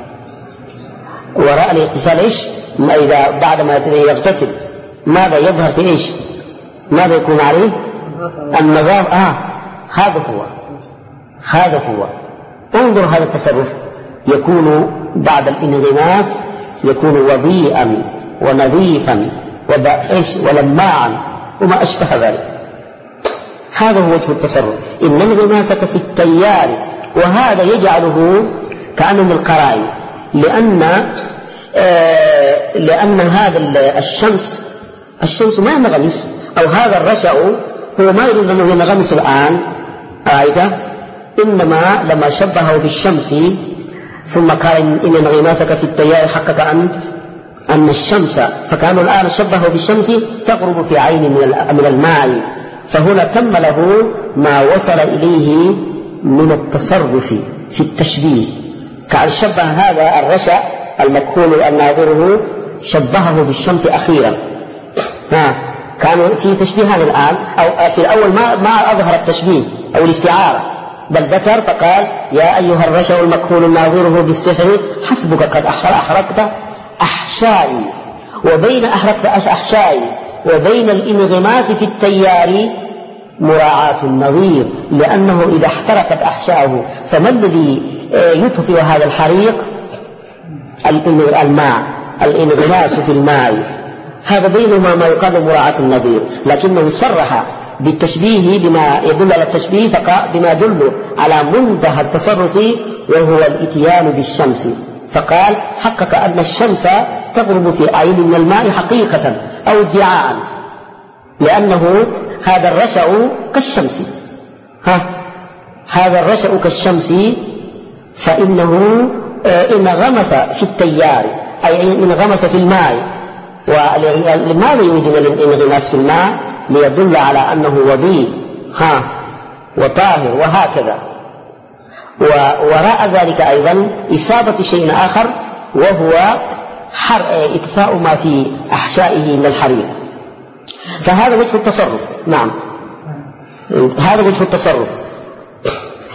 وراء الاغتسال إيش؟ إذا بعد ما يغتسل ماذا يظهر في إيش؟ ماذا يكون عليه؟ النظافة. آه هذا هو هذا هو انظر هذا التصرف، يكون بعد الانغماس يكون وضيئا ونظيفا وإيش ولماعا وما أشبه ذلك. هذا هو وجه التصرف، إن انغماسك في التيار، وهذا يجعله كأنه من القرائن، لأن آه لأن هذا الشمس الشمس ما ينغمس، أو هذا الرشأ هو ما يريد أنه ينغمس الآن آيته، إنما لما شبهه بالشمس ثم قال إن انغماسك في التيار حقق أن أن الشمس، فكانوا الآن شبهه بالشمس تغرب في عين من الماء، فهنا تم له ما وصل إليه من التصرف في التشبيه. كأن شبه هذا الرشأ المكحول الناظره شبهه بالشمس أخيرا. ها كانوا في تشبيه هذا الآن، أو في الأول ما ما أظهر التشبيه أو الاستعارة، بل ذكر فقال يا أيها الرشأ المكحول الناظره بالسحر حسبك قد أحرقت أحشائي. وبين أحرقت أحشائي وبين الانغماس في التيار مراعاة النظير، لأنه إذا احترقت أحشاؤه فما الذي يطفئ هذا الحريق؟ الماء، الانغماس في الماء، هذا بينهما ما يقال مراعاة النظير، لكنه صرح بالتشبيه بما يدل على التشبيه بما يدل على منتهى التصرف وهو الاتيان بالشمس، فقال حقق أن الشمس تغرب في عين من الماء حقيقة أو ادعاء، لأنه هذا الرشأ كالشمس. ها هذا الرشأ كالشمس، فإنه إن غمس في التيار أي إن غمس في الماء. ولماذا يريد الانغماس في الماء؟ ليدل على أنه وضيء ها وطاهر وهكذا. ووراء ذلك أيضا إصابة شيء آخر وهو إطفاء ما في أحشائه من الحريق. فهذا وجه التصرف. نعم هذا وجه التصرف.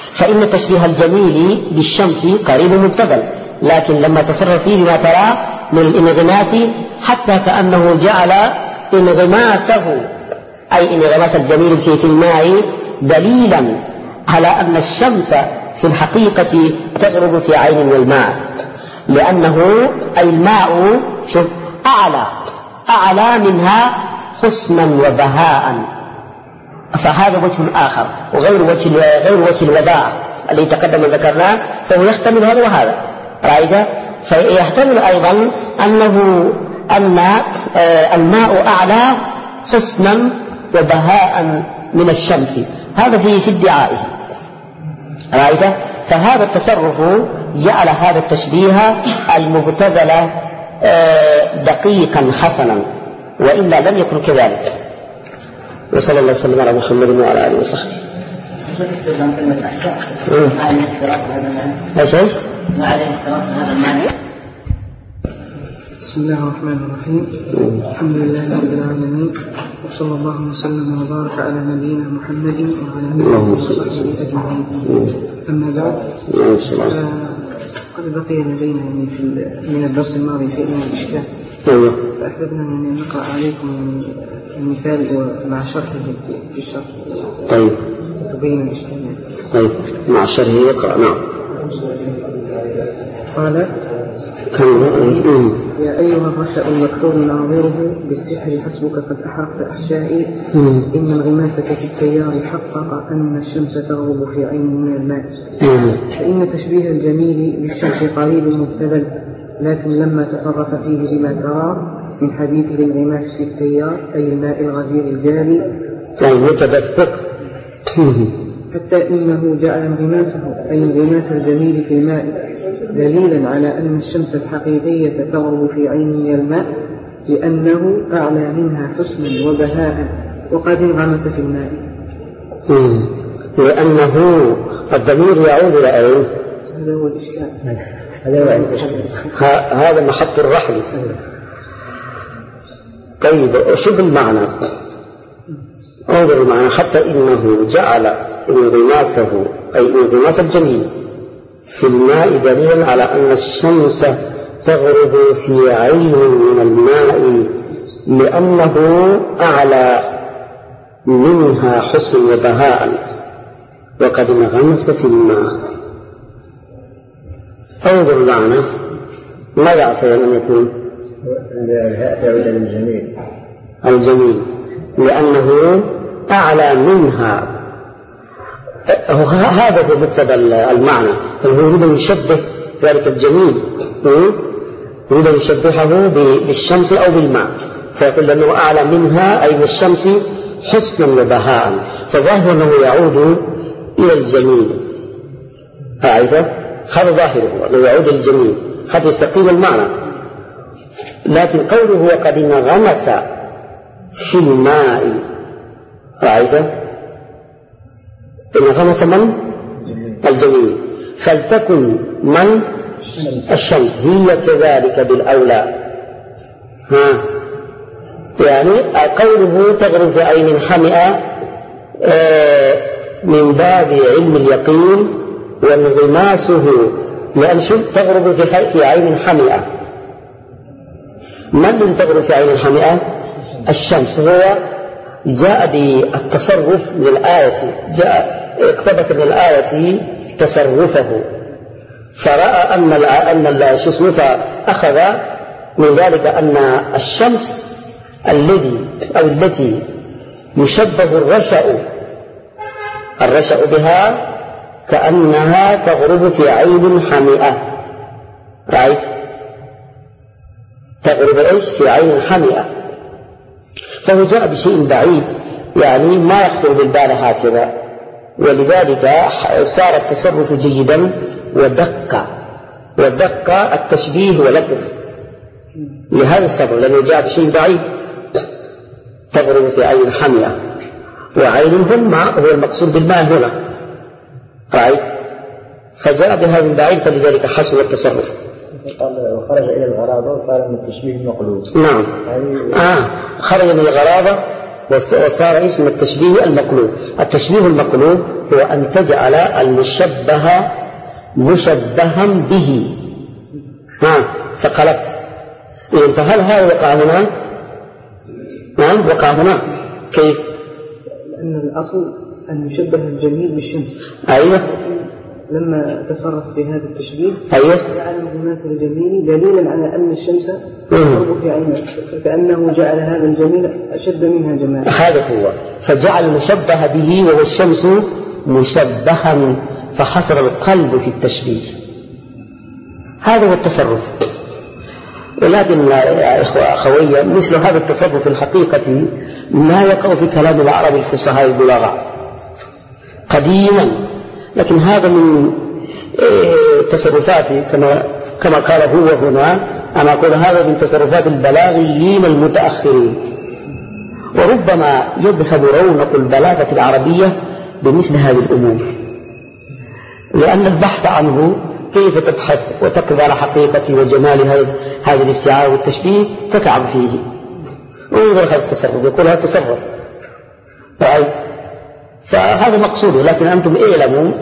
فإن تشبيه الجميل بالشمس قريب مبتذل، لكن لما تصرف فيه بما ترى من الانغماس حتى كأنه جعل انغماسه أي انغماس الجميل فيه في الماء دليلا على أن الشمس في الحقيقة تغرب في عين الماء، لأنه أي الماء شوف أعلى أعلى منها حسنا وبهاء، فهذا وجه آخر وغير وجه غير وجه الوداع الذي تقدم ذكرناه، فهو يحتمل هذا وهذا رأيت. فيحتمل أيضا أنه أن الماء أعلى حسنا وبهاء من الشمس، هذا في في ادعائه رأيت. فهذا التصرف جعل هذا التشبيه المبتذل دقيقا حسنا، وإلا لم يكن كذلك. وصلى الله وسلم على محمد وعلى آله وصحبه. استخدام كلمة أحشاء مع الاحتراف هذا المعنى. ايش ايش؟ مع الاحتراف هذا المعنى. بسم الله الرحمن الرحيم. الحمد لله رب العالمين، وصلى الله وسلم وبارك على نبينا محمد وعلى آله وصحبه أجمعين. أما بعد، قد بقي لدينا يعني في من الدرس الماضي شيء من الإشكال، فأحببنا أن نقرأ عليكم المثال مع شرحه في الشرح. طيب. تبين الإشكال. طيب مع شرحه يقرأ. نعم. قال: يا أيها الرشأ المكتوب ناظره بالسحر حسبك قد أحرقت أحشائي، إن انغماسك في التيار حقق أن الشمس تغرب في عين من الماء. فإن تشبيه الجميل بالشمس قريب مبتذل، لكن لما تصرف فيه بما ترى من حديث الانغماس في التيار أي الماء الغزير الجاري يعني متدفق، حتى إنه جعل انغماسه أي انغماس الجميل في الماء دليلا على أن الشمس الحقيقية تغرب في عين من الماء، لأنه أعلى منها حسنا وبهاء وقد انغمس في الماء. لأنه الضمير يعود إلى أين؟ هذا هو الإشكال. هذا محط الرحل. طيب شوف المعنى، انظر المعنى. حتى إنه جعل انغماسه أي انغماس الجميل في الماء دليلا على أن الشمس تغرب في عين من الماء، لأنه أعلى منها حسن وبهاء وقد انغمس في الماء. انظر المعنى، ماذا عسى أن يكون؟ تعود للجميل الجميل، لأنه أعلى منها. هذا هو مقتضى المعنى، هو يريد أن يشبه ذلك الجميل، يريد أن يشبهه بالشمس أو بالماء، فيقول أنه أعلى منها أي من الشمس حسنا وبهاء، فظاهر أنه يعود إلى الجميل. هذا هذا ظاهره أنه يعود إلى الجميل حتى يستقيم المعنى. لكن قوله وقد انغمس في الماء، رأيت؟ انغمس من؟ الجميل، فلتكن من؟ الشمس هي كذلك بالأولى. ها يعني قوله تغرب في عين حمئة من باب علم اليقين وانغماسه، لأن شوف تغرب في عين حمئة. من الذي تغرب في عين حمئة؟ الشمس. هو جاء بالتصرف من الآية، جاء اقتبس من الآية تصرفه، فرأى أن أن الشمس، فأخذ من ذلك أن الشمس الذي أو التي يشبه الرشأ الرشأ بها كأنها تغرب في عين حمئة. رأيت؟ تغرب إيش؟ في عين حمئة. فهو جاء بشيء بعيد يعني ما يخطر بالبال هكذا، ولذلك صار التصرف جيدا ودق ودق التشبيه ولطف لهذا السبب، لأنه جاء بشيء بعيد. تغرب في عين حمئة، وعين هم هو المقصود بالماء هنا، رأيت؟ فجاء بهذا البعيد، فلذلك حسن التصرف. وخرج إلى الغرابة وصار من التشبيه المقلوب. نعم. آه خرج من الغرابة وصار إيش من التشبيه المقلوب. التشبيه المقلوب هو أن تجعل المشبه مشبها به، ها فقلبت. إذن فهل هذا وقع هنا؟ نعم وقع هنا. كيف؟ لأن الأصل أن يشبه الجميل بالشمس. أيوة. لما تصرف في هذا التشبيه أيوة. جعل المناس الجميل دليلا على أن الشمس تغرب في عينه، فكأنه جعل هذا الجميل أشد منها جمالا. هذا هو، فجعل المشبه به وهو الشمس مشبها، فحصل القلب في التشبيه. هذا هو التصرف. ولكن يا إخوة أخوية، مثل هذا التصرف في الحقيقة لا يقع في كلام العرب الفصحاء البلغاء قديما، لكن هذا من تصرفات كما كما قال هو هنا. أنا أقول هذا من تصرفات البلاغيين المتأخرين. وربما يذهب رونق البلاغة العربية بمثل هذه الأمور، لأن البحث عنه كيف تبحث وتقف على حقيقة وجمال هذا الاستعارة والتشبيه تتعب فيه. انظر هذا التصرف، يقول هذا التصرف رأي، فهذا مقصوده. لكن أنتم اعلموا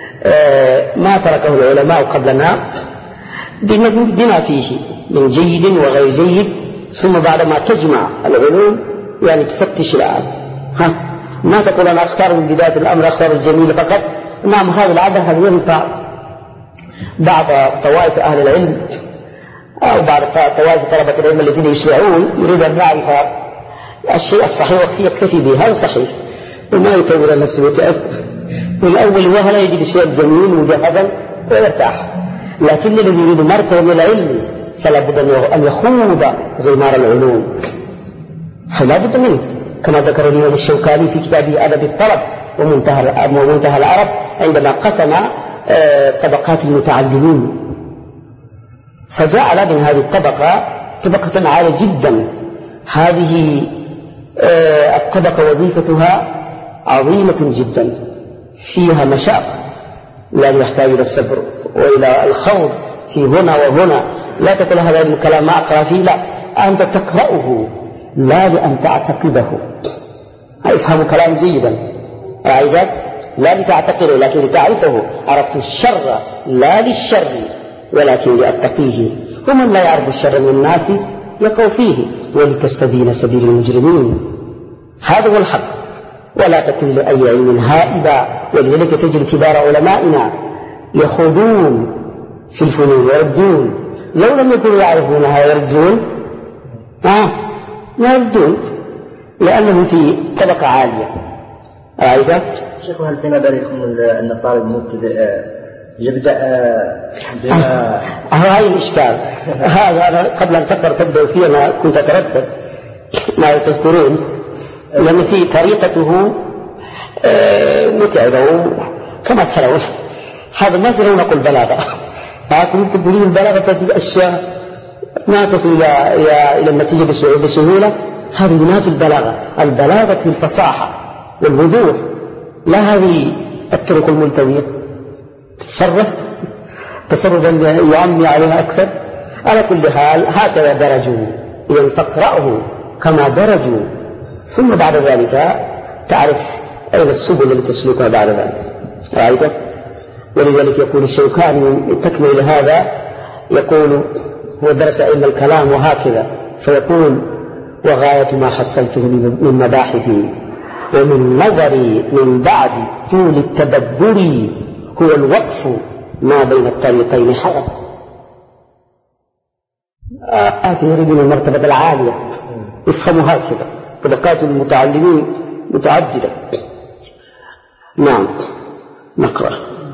ما تركه العلماء قبلنا بما فيه من جيد وغير جيد، ثم بعدما تجمع العلوم يعني تفتش الآن. ها ما تقول أنا أختار من بداية الأمر أختار الجميل فقط. نعم هذا العدد هل ينفع بعض طوائف أهل العلم أو بعض طوائف طلبة العلم الذين يشرعون يريد أن يعرف الشيء الصحيح وقت يكتفي به، هذا صحيح وما يطول نفسه ويتعب من أول وهلة يجد شيء جميل مجهزا ويرتاح. لكن الذي يريد مرتبة من العلم فلا بد أن يخوض غمار العلوم، لا بد منه، كما ذكر الإمام الشوكاني في كتابه أدب الطلب ومنتهى ومنتهى العرب عندما قسم طبقات المتعلمين، فجعل من هذه الطبقة طبقة عالية جدا. هذه الطبقة وظيفتها عظيمة جدا، فيها مشاق لا يحتاج إلى الصبر وإلى الخوض في هنا وهنا. لا تقول هذا الكلام ما أقرأ فيه، لا، أنت تقرأه لا لأن تعتقده. افهم كلام جيدا رأيت، لا لتعتقده لكن لتعرفه. عرفت الشر لا للشر ولكن لأتقيه، ومن لا يعرف الشر من الناس يقع فيه ولتستبين سبيل المجرمين. هذا هو الحق، ولا تكن لأي علم هائبا. ولذلك تجد كبار علمائنا يخوضون في الفنون ويردون، لو لم يكونوا يعرفونها يردون آه ما يردون لأنهم في طبقة عالية. رأيت شيخ، هل فيما بالكم أن الطالب المبتدئ يبدأ بما هاي الإشكال هذا؟ أنا قبل أن تقرأ تبدأ فيه أنا كنت أتردد ما تذكرون، لأن في طريقته متعبة كما ترون. هذا ما في رونق البلاغة. لكن تدريب البلاغة تأتي أشياء ما تصل إلى إلى النتيجة بسهولة. هذه ما في البلاغة. البلاغة في الفصاحة والوضوح، لا هذه الطرق الملتوية تتصرف تصرفا يعمي عليها أكثر. على كل حال هكذا درجوا، إذن فاقرأه كما درجوا، ثم بعد ذلك تعرف أين السبل التي تسلكها بعد ذلك. رأيت؟ ولذلك يقول الشوكاني تكمل هذا، يقول هو درس علم الكلام وهكذا، فيقول وغاية ما حصلته من مباحثي ومن نظري من بعد طول التدبر هو الوقف ما بين الطريقين حرف. آسف يريدون المرتبة العالية، افهموا هكذا. طبقات المتعلمين متعددة. نعم نقرأ.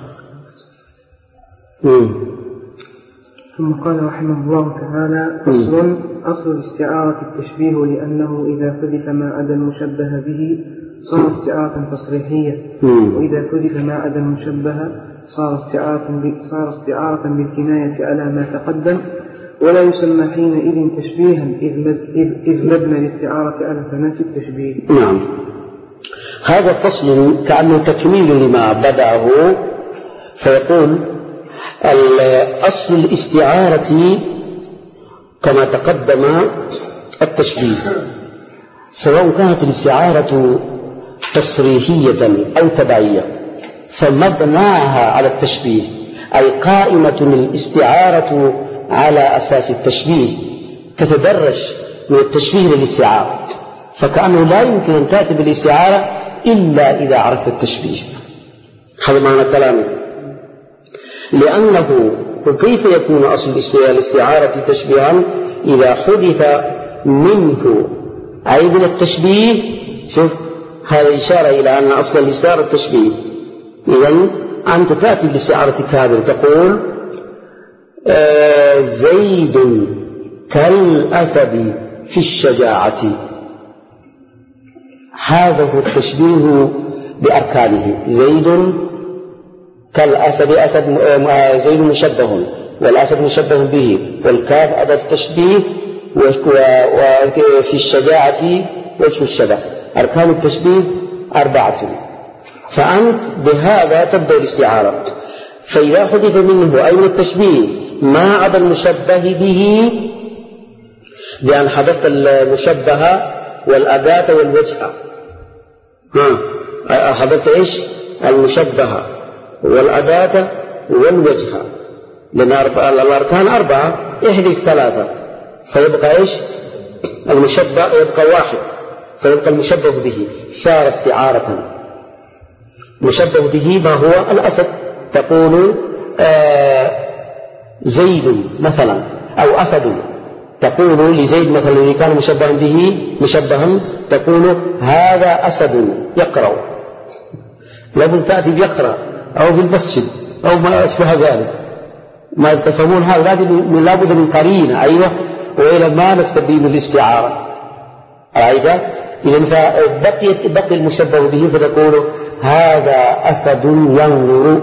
مم. ثم قال رحمه الله تعالى: أصل أصل الاستعارة التشبيه، لأنه إذا حذف ما عدا المشبه به صار استعارة تصريحية، وإذا حذف ما عدا المشبه صار استعارة صار استعارة بالكناية على ما تقدم، ولا يسمى حينئذ تشبيها إذ مبنى الاستعارة على تماس التشبيه. نعم، هذا فصل كأنه تكميل لما بدأه، فيقول أصل الاستعارة كما تقدم التشبيه، سواء كانت الاستعارة تصريحية أو تبعية فمبناها على التشبيه، أي قائمة الاستعارة على أساس التشبيه، تتدرج من التشبيه للاستعارة، فكأنه لا يمكن أن تأتي بالاستعارة إلا إذا عرفت التشبيه. هذا معنى كلامه. لأنه وكيف يكون أصل الاستعارة تشبيها إذا حدث منه أي من التشبيه. شوف هذا إشارة إلى أن أصل الاستعارة التشبيه. إذن أنت تأتي بالاستعارة كاملة تقول آه زيد كالأسد في الشجاعة، هذا هو التشبيه بأركانه. زيد كالأسد، أسد زيد مشبه والأسد مشبه به والكاف أداة التشبيه وفي الشجاعة وجه الشبه. أركان التشبيه أربعة، فأنت بهذا تبدأ الاستعارة. فإذا حدث منه أي من التشبيه ما عدا المشبه به، بأن حذفت المشبه والأداة والوجه، ها حذفت إيش؟ المشبه والأداة والوجه، لأن الأركان أربعة احذف ثلاثة فيبقى إيش؟ المشبه يبقى واحد، فيبقى المشبه به، صار استعارة. مشبه به ما هو؟ الأسد، تقول آه زيد مثلا أو أسد، تقول لزيد مثلا الذي كان مشبها به مشبها تقول هذا أسد يقرأ، لابد تأتي بيقرأ أو بالمسجد أو ما أشبه ذلك. ما تفهمون هذا؟ لابد من قرينة. أيوة، وإلى ما نستبين الاستعارة. رأيت؟ إذن فبقي بقي المشبه به فتقول هذا أسد ينظر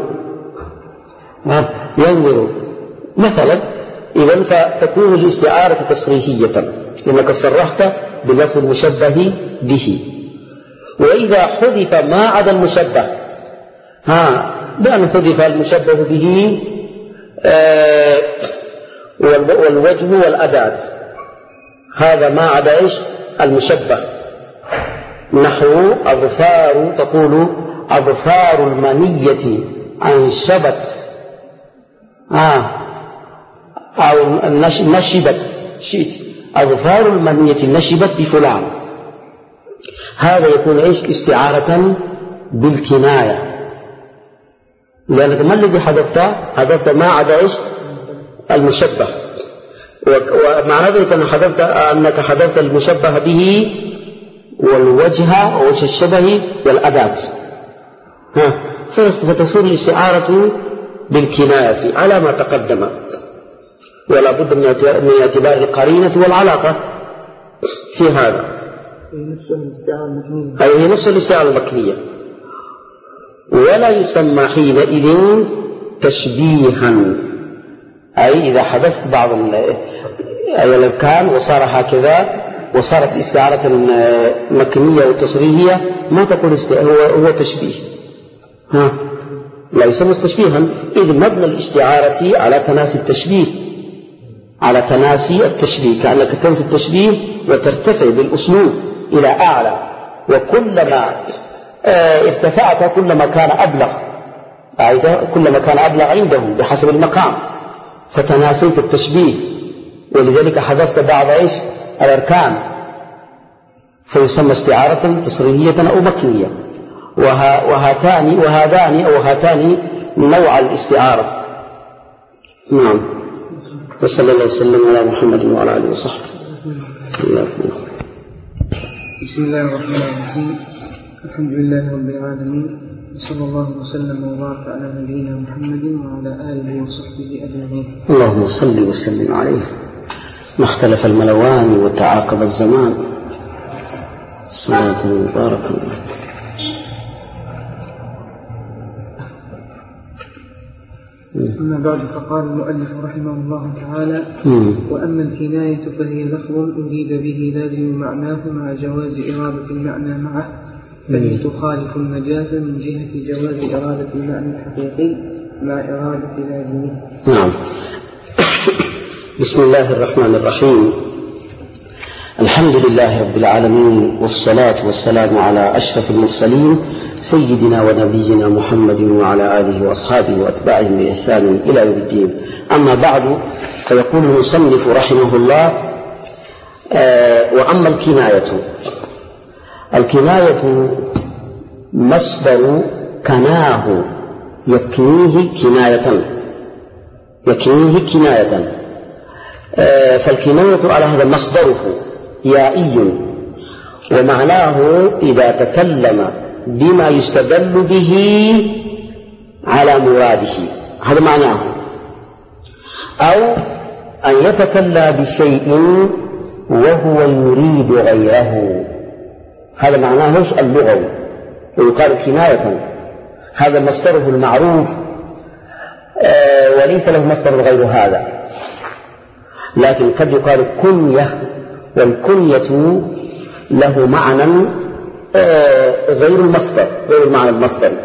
ينظر مثلا. إذن فتكون الاستعارة تصريحية لأنك صرحت بلفظ المشبه به. وإذا حذف ما عدا المشبه، ها بأن حذف المشبه به آه والوجه والأداة، هذا ما عدا إيش؟ المشبه. نحو أظفار، تقول أظفار المنية أنشبت آه أو نشبت، شئت أظفار المنية نشبت بفلان، هذا يكون إيش؟ استعارة بالكناية، لأنك ما الذي حذفته؟ حذفت ما عدا إيش؟ المشبه. ومعنى ذلك أن حذفت أنك حذفت المشبه به والوجه ووجه الشبه والأداة، ها فتصير الاستعارة بالكناية على ما تقدم، ولا بد من اعتبار القرينة والعلاقة في هذا. أي هي نفس الاستعارة المكنية، ولا يسمى حينئذ تشبيها. أي إذا حذفت بعض الأركان وصار هكذا وصارت استعارة مكنية وتصريحية ما تقول هو, هو تشبيه، ها لا يسمى تشبيها. إذ مبنى الاستعارة على تناسي التشبيه، على تناسي التشبيه، كأنك تنسي التشبيه وترتفع بالأسلوب إلى أعلى، وكلما ارتفعت كلما كان أبلغ، كلما كان أبلغ عندهم بحسب المقام، فتناسيت التشبيه، ولذلك حذفت بعض إيش؟ الأركان، فيسمى استعارة تصريحية أو مكنية. وها وهاتان وهذان أو هاتان نوع الاستعارة. نعم. وصلى الله وسلم على محمد وعلى آله وصحبه. بسم الله الرحمن الرحيم. الحمد لله رب العالمين، صلى الله وسلم وبارك على نبينا محمد وعلى آله وصحبه أجمعين. اللهم صل وسلم عليه. ما اختلف الملوان وتعاقب الزمان، صلاة مباركة. أما بعد، فقال المؤلف رحمه الله تعالى: وأما الكناية فهي لفظ أريد به لازم معناه مع جواز إرادة المعنى معه، فهي تخالف المجاز من جهة جواز إرادة المعنى الحقيقي مع إرادة لازمه. نعم. بسم الله الرحمن الرحيم. الحمد لله رب العالمين، والصلاة والسلام على أشرف المرسلين سيدنا ونبينا محمد وعلى آله وأصحابه وأتباعهم بإحسان إلى يوم الدين. أما بعد، فيقول المصنف رحمه الله: آه وأما الكناية، الكناية مصدر كناه، يكنيه كناية، يكنيه كناية. آه فالكناية على هذا مصدره يائي، ومعناه إذا تكلم بما يستدل به على مراده، هذا معناه، أو أن يتكلم بشيء وهو يريد غيره، هذا معناه اللغوي، ويقال كناية. هذا مصدره المعروف، آه وليس له مصدر غير هذا، لكن قد يقال كنية، والكنية له معنى آه غير المصدر، غير المعنى المصدري.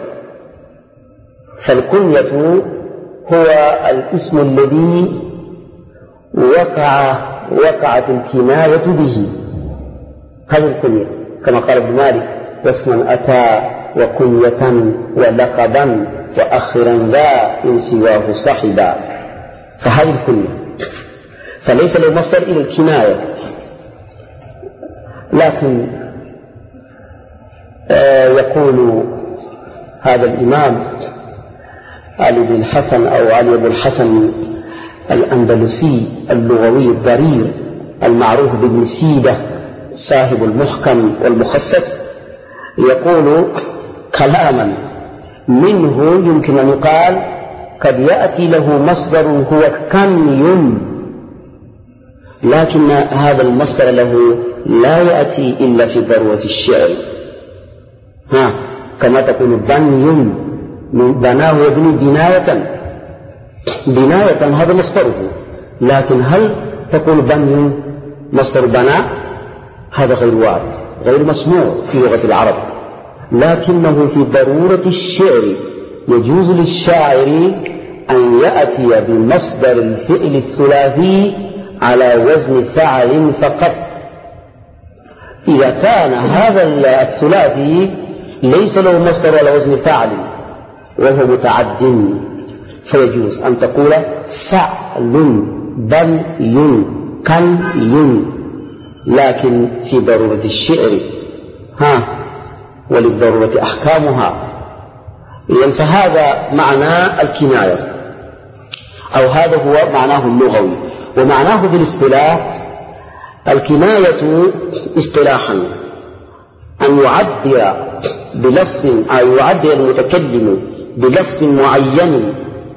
فالكنية هو الاسم الذي وقع وقعت الكناية به، هذا الكنية، كما قال ابن مالك: واسما أتى وكنية ولقبا وأخرا ذا إن سواه صحبا، فهذه الكنية، فليس له مصدر إلى الكناية. لكن آه يقول هذا الإمام علي بن الحسن أو علي بن الحسن الأندلسي اللغوي الضرير المعروف بابن سيدة صاحب المحكم والمخصص، يقول كلاما منه يمكن أن يقال قد يأتي له مصدر هو كني، لكن هذا المصدر له لا يأتي إلا في ضرورة الشعر، ها كما تقول بني، بناه يبني بناية، بناية هذا مصدره، لكن هل تقول بني مصدر بناء؟ هذا غير وارد، غير مسموع في لغة العرب، لكنه في ضرورة الشعر يجوز للشاعر أن يأتي بمصدر الفعل الثلاثي على وزن فعل فقط، إذا كان هذا الثلاثي ليس له مصدر على وزن فعل وهو متعد، فيجوز أن تقول فعل بل ين كن ين، لكن في ضرورة الشعر ها وللضرورة أحكامها. إذن فهذا معنى الكناية، أو هذا هو معناه اللغوي. ومعناه بالاصطلاح: الكناية اصطلاحا أن يعبر بلفظ، أو يعبر المتكلم بلفظ معين،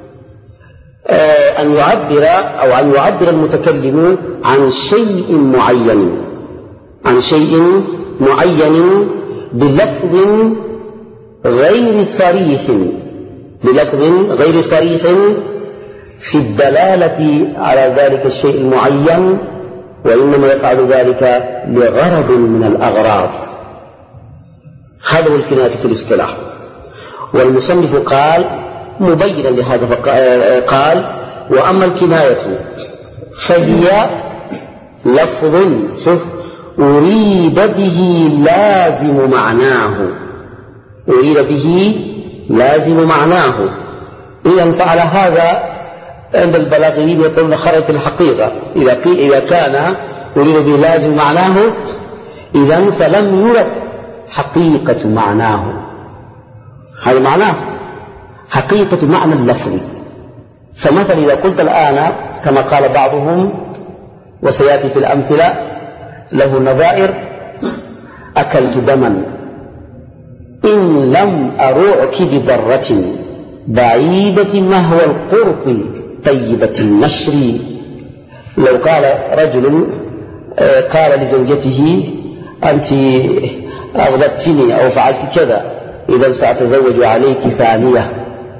أن يعبر أو أن يعبر المتكلم عن شيء معين، عن شيء معين بلفظ غير صريح، بلفظ غير صريح في الدلالة على ذلك الشيء المعين، وإنما يفعل ذلك لغرض من الأغراض. هذا هو الكناية في الاصطلاح. والمصنف قال مبينا لهذا قال: وأما الكناية فهي لفظ شوف أريد به لازم معناه، أريد به لازم معناه. إذن فعل هذا عند البلاغيين يقولون خرجت الحقيقة، إذا إذا كان أريد به لازم معناه إذن فلم يرد حقيقة معناه، هذا معناه حقيقة معنى اللفظ. فمثلا إذا قلت الآن كما قال بعضهم وسيأتي في الأمثلة له نظائر: أكلت دما إن لم أروعك بضرة بعيدة مهو القرط طيبة النشر. لو قال رجل قال لزوجته: أنت أغضبتني أو فعلت كذا، إذا سأتزوج عليك ثانية،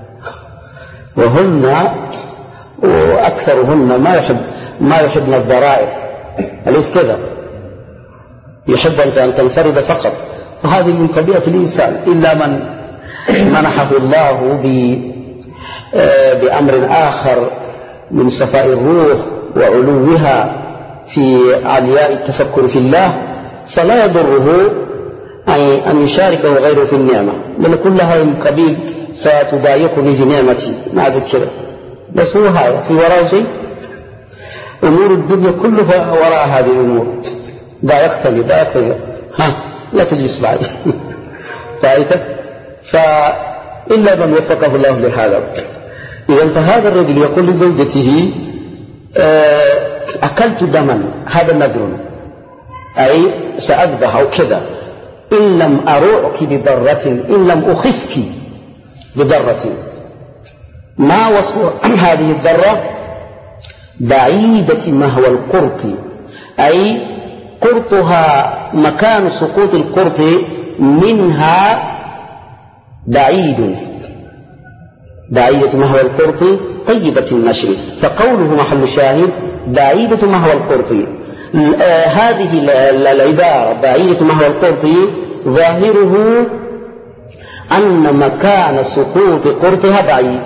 وهن وأكثرهن ما يحب ما يحبن الضرائر، أليس كذا؟ يحب أن تنفرد فقط، وهذه من طبيعة الإنسان، إلا من منحه الله بأمر آخر من صفاء الروح وعلوها في علياء التفكر في الله فلا يضره أن يشاركه غيره في النعمة، لأن كلها من قبيل ستضايقني في نعمتي مع ذكره، بس هو هذا في وراء شيء. أمور الدنيا كلها وراء هذه الأمور، ضايقتني ضايقتني ها لا تجلس بعد رأيتك، فإلا من وفقه الله لهذا. إذا فهذا الرجل يقول لزوجته أكلت دما، هذا نذر، أي سأذبح أو كذا، إن لم أروعك بضرة، إن لم أخفك بضرة. ما وصف هذه الضرة؟ بعيدة مهوى القرط، أي قرطها مكان سقوط القرط منها بعيد، بعيدة مهوى القرط طيبة النشر، فقوله محل شاهد بعيدة مهوى القرط. آه هذه العبارة بعيدة مهوى القرط ظاهره أن مكان سقوط قرطها بعيد،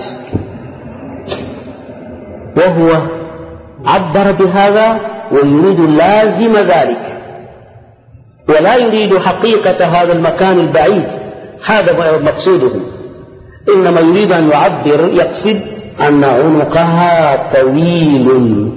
وهو عبر بهذا ويريد لازم ذلك، ولا يريد حقيقة هذا المكان البعيد، هذا مقصوده، إنما يريد أن يعبر يقصد أن عنقها طويل،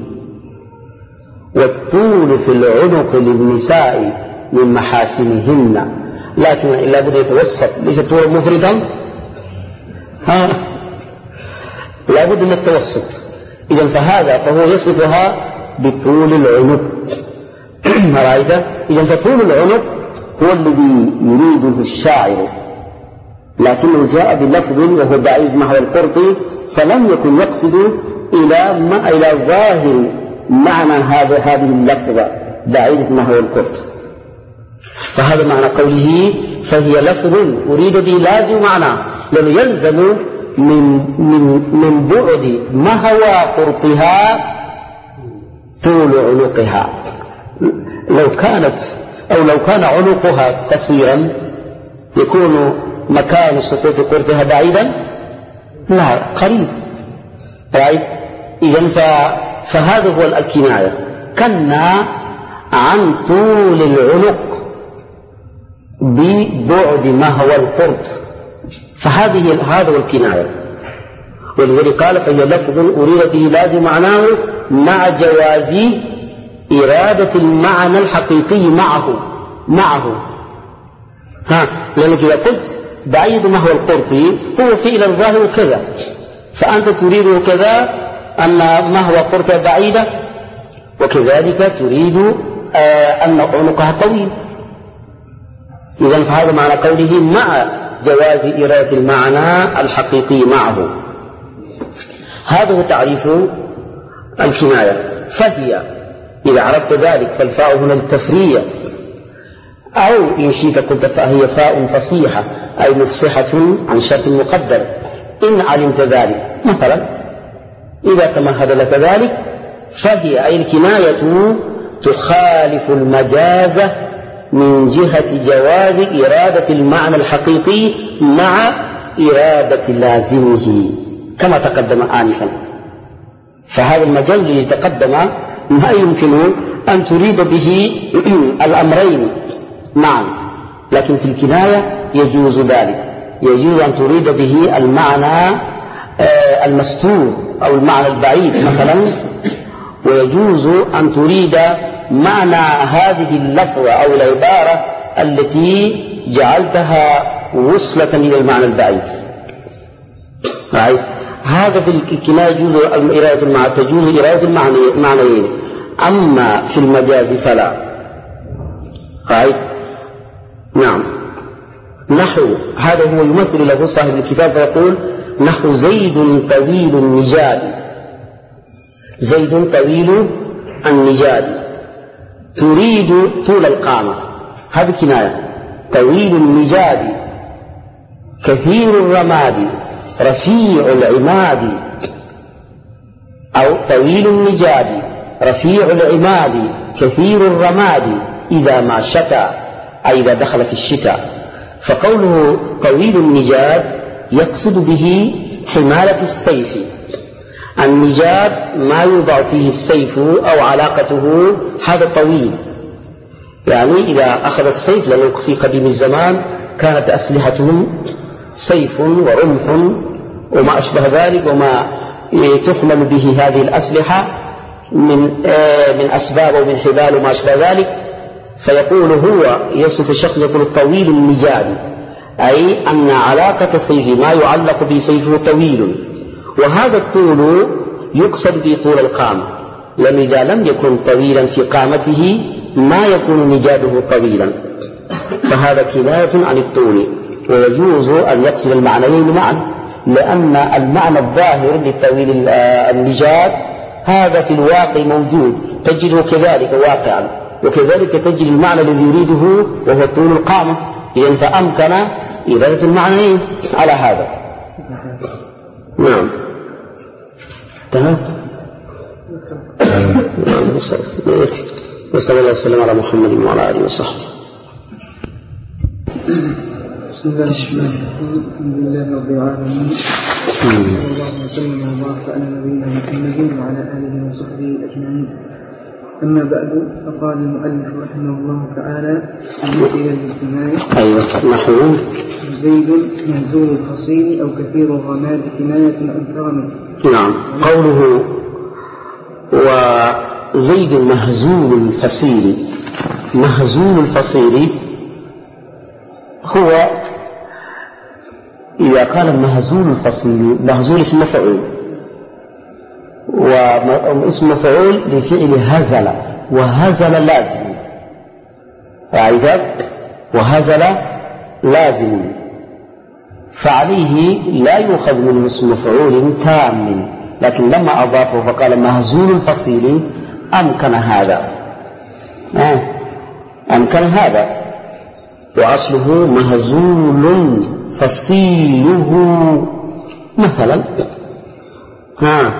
والطول في العنق للنساء من محاسنهن، لكن إلا بد يتوسط، ليس طول مفردا، ها لا بد من التوسط. إذن فهذا فهو يصفها بطول العنق رأيت؟ إذن فطول العنق هو الذي يريده الشاعر، لكنه جاء بلفظ وهو بعيد مهوى القرط، فلم يكن يقصد إلى ما إلى ظاهر معنى هذا هذه اللفظة بعيدة مهوى القرط. فهذا معنى قوله فهي لفظ أريد به لازم معناه، لأنه يلزم من من من بعد مهوى قرطها طول عنقها. لو كانت أو لو كان عنقها قصيرا يكون مكان سقوط قرطها بعيدا؟ لا، قريب. رأيت؟ إذن فهذا هو الكناية، كنا عن طول العنق ببعد مهوى القرط، فهذه هذا هو الكناية. ولذلك قال فهي لفظ أريد به لازم معناه مع جواز إرادة المعنى الحقيقي معه معه ها لأنك إذا قلت بعيد مهوى القرط هو فعل الظاهر كذا، فأنت تريد كذا أن مهوى قرط بعيدة، وكذلك تريد آه أن عنقها طويل. إذن فهذا معنى قوله مع جواز إرادة المعنى الحقيقي معه. هذا هو تعريف الكناية. فهي إذا عرفت ذلك فالفاء هنا للتفرية، أو إن شئت قلت فهي فاء فصيحة أي مفصحة عن شرط مقدر إن علمت ذلك. مثلا إذا تمهد لك ذلك فهي أي الكناية تخالف المجاز من جهة جواز إرادة المعنى الحقيقي مع إرادة لازمه كما تقدم آنفا. فهذا المجال الذي تقدم ما يمكن أن تريد به الأمرين معا، لكن في الكناية يجوز ذلك، يجوز أن تريد به المعنى المستور أو المعنى البعيد مثلا، ويجوز أن تريد معنى هذه اللفظة أو العبارة التي جعلتها وصلة إلى المعنى البعيد. هذا في الكناية يجوز إرادة المعنى، تجوز إرادة المعنيين، أما في المجاز فلا. رأيت؟ نعم. نحو هذا هو يمثل له صاحب الكتاب فيقول نحو زيد طويل النجاد، زيد طويل النجاد تريد طول القامة، هذه كناية. طويل النجاد كثير الرماد رفيع العماد، أو طويل النجاد رفيع العماد كثير الرماد إذا ما شتى أي إذا دخل في الشتاء. فقوله طويل النجاد يقصد به حمالة السيف، النجاد ما يوضع فيه السيف أو علاقته، هذا طويل. يعني إذا أخذ السيف، لأنه في قديم الزمان كانت أسلحتهم سيف ورمح وما أشبه ذلك، وما تحمل به هذه الأسلحة من من أسباب ومن حبال وما أشبه ذلك. فيقول هو يصف الشخص يقول الطويل النجاد، أي أن علاقة سيفه ما يعلق به سيفه طويل، وهذا الطول يقصد به طول القامة، لأن إذا لم يكن طويلا في قامته ما يكون نجاده طويلا، فهذا كناية عن الطول. ويجوز أن يقصد المعنيين معا، لأن المعنى الظاهر للطويل النجاد هذا في الواقع موجود، تجده كذلك واقعا، وكذلك تجد المعنى الذي يريده وهو طول القامة، إذن فأمكن إرادة المعنيين على هذا. نعم تمام. نعم. وصلى الله وسلم على محمد وعلى آله وصحبه. بسم الله الرحمن الرحيم. الحمد لله رب العالمين، صلى الله وسلم وبارك على نبينا محمد وعلى آله وصحبه أجمعين. أما بعد، فقال المؤلف رحمه الله تعالى المثل للكناية: أيوة نحو زيد منزول الفصيل أو كثير الرماد كناية عن كرمه. نعم. قوله وزيد مهزول الفصيل، مهزول الفصيل هو إذا قال مهزول الفصيل، مهزول اسم مفعول، واسم مفعول لفعل هزل، وهزل لازم، فإذا وهزل لازم، فعليه لا يؤخذ من اسم مفعول تام، لكن لما أضافه فقال مهزول الفصيل أمكن هذا، آه. أمكن هذا، وأصله مهزول فصيله مثلا، ها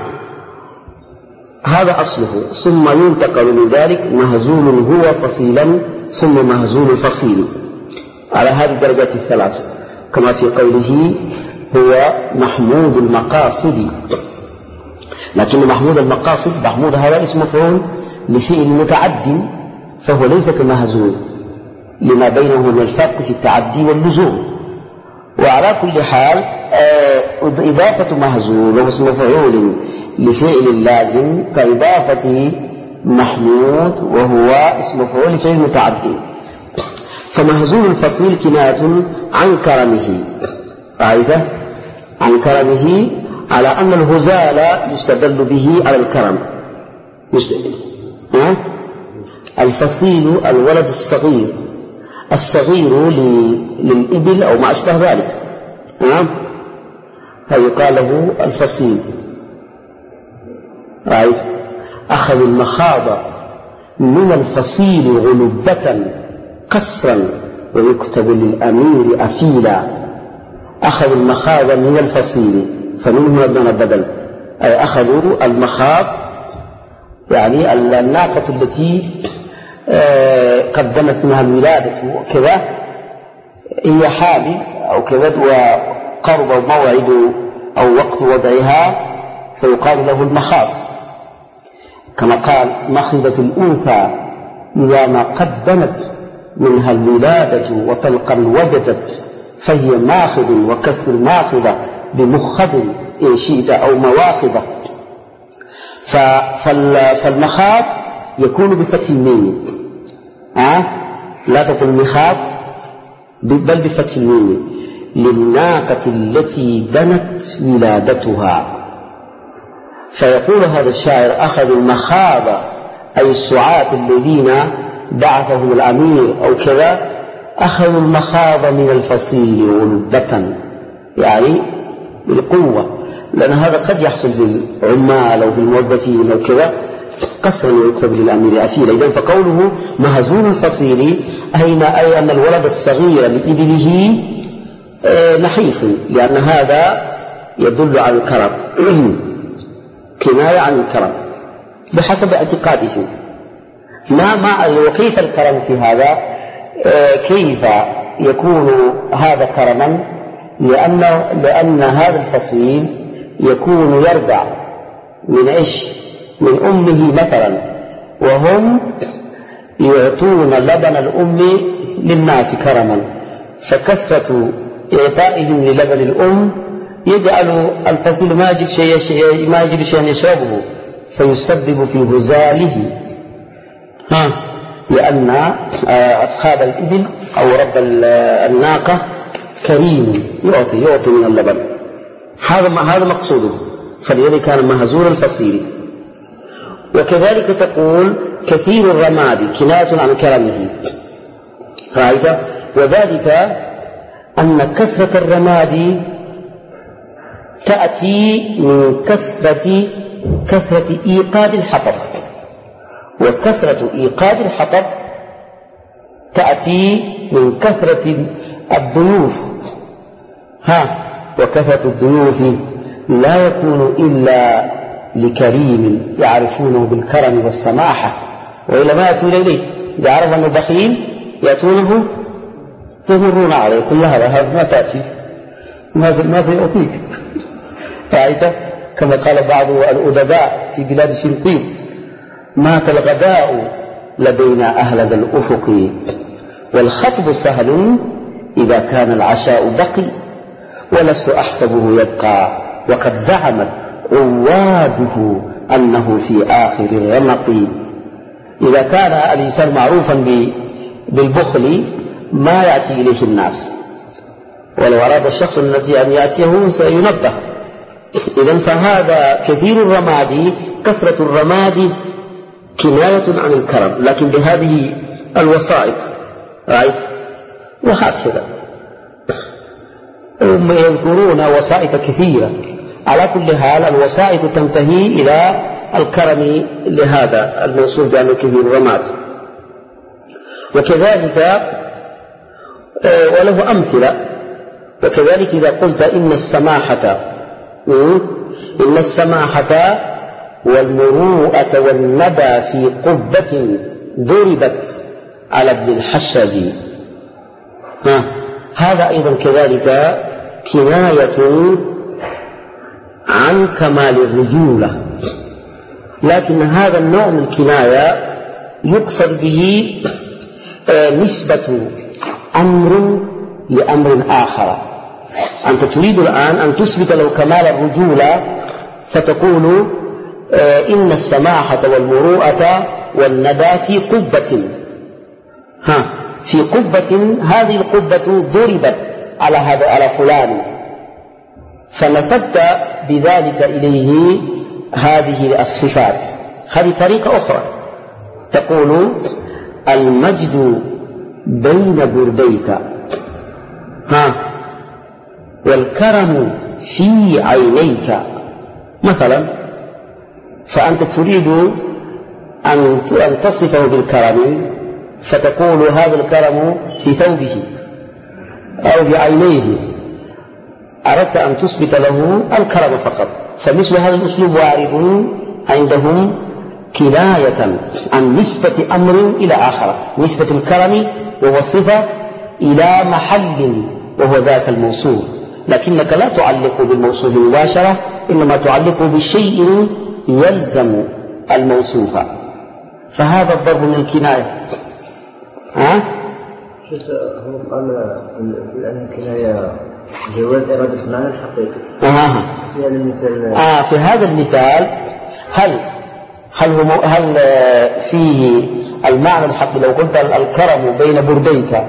هذا أصله، ثم ينتقل من ذلك مهزول هو فصيلا ثم مهزول فصيل على هذه الدرجات الثلاث، كما في قوله هو محمود المقاصد. لكن محمود المقاصد، محمود هذا اسم مفعول لفعل متعد، فهو ليس كمهزول لما بينه من الفرق في التعدي واللزوم. وعلى كل حال إضافة مهزول واسم مفعول لفعل لازم كإضافة محمود وهو اسم مفعول لفعل متعدي. فمهزول الفصيل كناية عن كرمه، رأيته عن كرمه، على أن الهزال يستدل به على الكرم. الفصيل الولد الصغير، الصغير للإبل أو ما أشبه ذلك، فيقال له الفصيل. رأيت أخذ المخاض من الفصيل غلبة كسرا ويكتب للأمير أفيلا. أخذ المخاض من الفصيل، فمنه ابن بدل، أي أخذوا المخاض يعني الناقة التي قدمت منها الولادة وكذا، هي حامل أو كذا وقرب موعد أو وقت وضعها، فيقال له المخاض، كما قال مخضت الأنثى إذا ما قدمت منها الولادة وطلقا وجدت فهي ماخذ، وكثر ماخذة بمخض إن شئت أو مواخذة. فالمخاض يكون بفتح الميم، أه؟ لا تقل مخاض بل بفتح الميم، للناقة التي دنت ولادتها. فيقول هذا الشاعر أخذوا المخاض أي السعاة الذين بعثهم الأمير أو كذا، أخذوا المخاض من الفصيل غلبة، يعني بالقوة، لأن هذا قد يحصل في العمال أو في الموظفين أو كذا قسرا ويكتب للأمير أثيلا. إذن فقوله مهزول الفصيل أي أن الولد الصغير لإبله نحيف، لأن هذا يدل على الكرم، كناية عن الكرم بحسب اعتقاده. ما ما وكيف الكرم في هذا؟ كيف يكون هذا كرما؟ لأن لأن هذا الفصيل يكون يرضع من إيش؟ من أمه مثلا، وهم يعطون لبن الأم للناس كرما، فكثرة إعطائهم للبن الأم يجعل الفصيل ما يجد شيء ما يجد شيئا يشربه، فيسبب في هزاله، ها، لأن أصحاب الإبل أو رب الناقة كريم يعطي يعطي من اللبن، هذا هذا مقصوده، فلذلك كان مهزول الفصيل. وكذلك تقول كثير الرماد كناية عن كرمه، رأيت؟ وذلك أن كثرة الرماد تأتي من كثرة كثرة إيقاد الحطب، وكثرة إيقاد الحطب تأتي من كثرة الضيوف، ها، وكثرة الضيوف لا يكون إلا لكريم يعرفونه بالكرم والسماحة، وإلا ما يأتون إليه، إذا عرف أنه بخيل يأتونه يمرون عليه، كل هذا هذا ما تأتي ما سيعطيك، رأيت؟ كما قال بعض الأدباء في بلاد الشنقيط: مات الغداء لدينا أهل ذا الأفق، والخطب سهل إذا كان العشاء بقي، ولست أحسبه يبقى وقد زعمت عواده أنه في آخر الرمق. إذا كان الإنسان معروفا بالبخل ما يأتي إليه الناس، ولو أراد الشخص الذي أن يأتيه سينبه. إذن فهذا كثير الرماد، كثرة الرماد كناية عن الكرم، لكن بهذه الوسائط، رأيت؟ وهكذا هم يذكرون وسائط كثيرة. على كل حال الوسائط تنتهي إلى الكرم لهذا الموصوف بأنه كثير الرماد. وكذلك وله أمثلة. وكذلك إذا قلت إن السماحة إن السماحة والمروءة والندى في قبة ضربت على ابن الحشاج، ها، هذا أيضا كذلك كناية عن كمال الرجولة، لكن هذا النوع من الكناية يقصد به نسبة أمر لأمر آخر. أنت تريد الآن أن تثبت له كمال الرجولة، فتقول إن السماحة والمروءة والندى في قبة، ها، في قبة، هذه القبة ضربت على هذا على فلان، فنسبت بذلك إليه هذه الصفات. هذه طريقة أخرى، تقول المجد بين برديك، ها، والكرم في عينيك مثلا، فأنت تريد أن تصفه بالكرم، فتقول هذا الكرم في ثوبه أو بعينيه، أردت أن تثبت له الكرم فقط. فمثل هذا الأسلوب وارد عندهم كناية عن نسبة أمر إلى آخر، نسبة الكرم وهو صفة إلى محل وهو ذاك الموصوف، لكنك لا تعلق بالموصوف مباشرة، إنما تعلق بالشيء يلزم الموصوف، فهذا الضرب من الكناية. ها؟ هو قال أن الكناية جواز إرادة المعنى الحقيقي. آه. في هذا المثال آه في هذا المثال هل هل هو هل فيه المعنى الحقيقي؟ لو قلت الكرم بين برديك،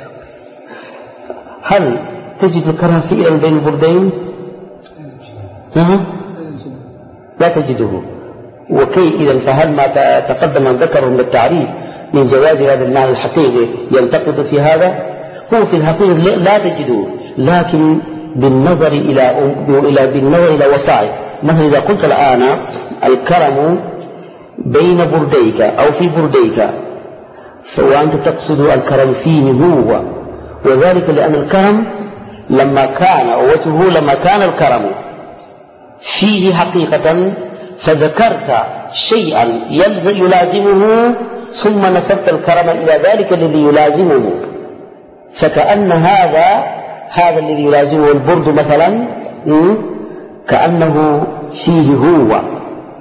هل تجد الكرم فعلا بين البردين؟ آه. لا تجده. وكي إذا فهل ما تقدم أن ذكره من التعريف من جواز هذا المعنى الحقيقي ينتقد في هذا؟ هو في الحقيقة لا تجده، لكن بالنظر إلى إلى بالنظر إلى وسائط. مثلا إذا قلت الآن الكرم بين برديك أو في برديك، وأنت تقصد الكرم فيه هو، وذلك لأن الكرم لما كان وجهه لما كان الكرم فيه حقيقة، فذكرت شيئا يلازمه ثم نسبت الكرم إلى ذلك الذي يلازمه، فكأن هذا هذا الذي يلازمه البرد مثلا كأنه فيه هو،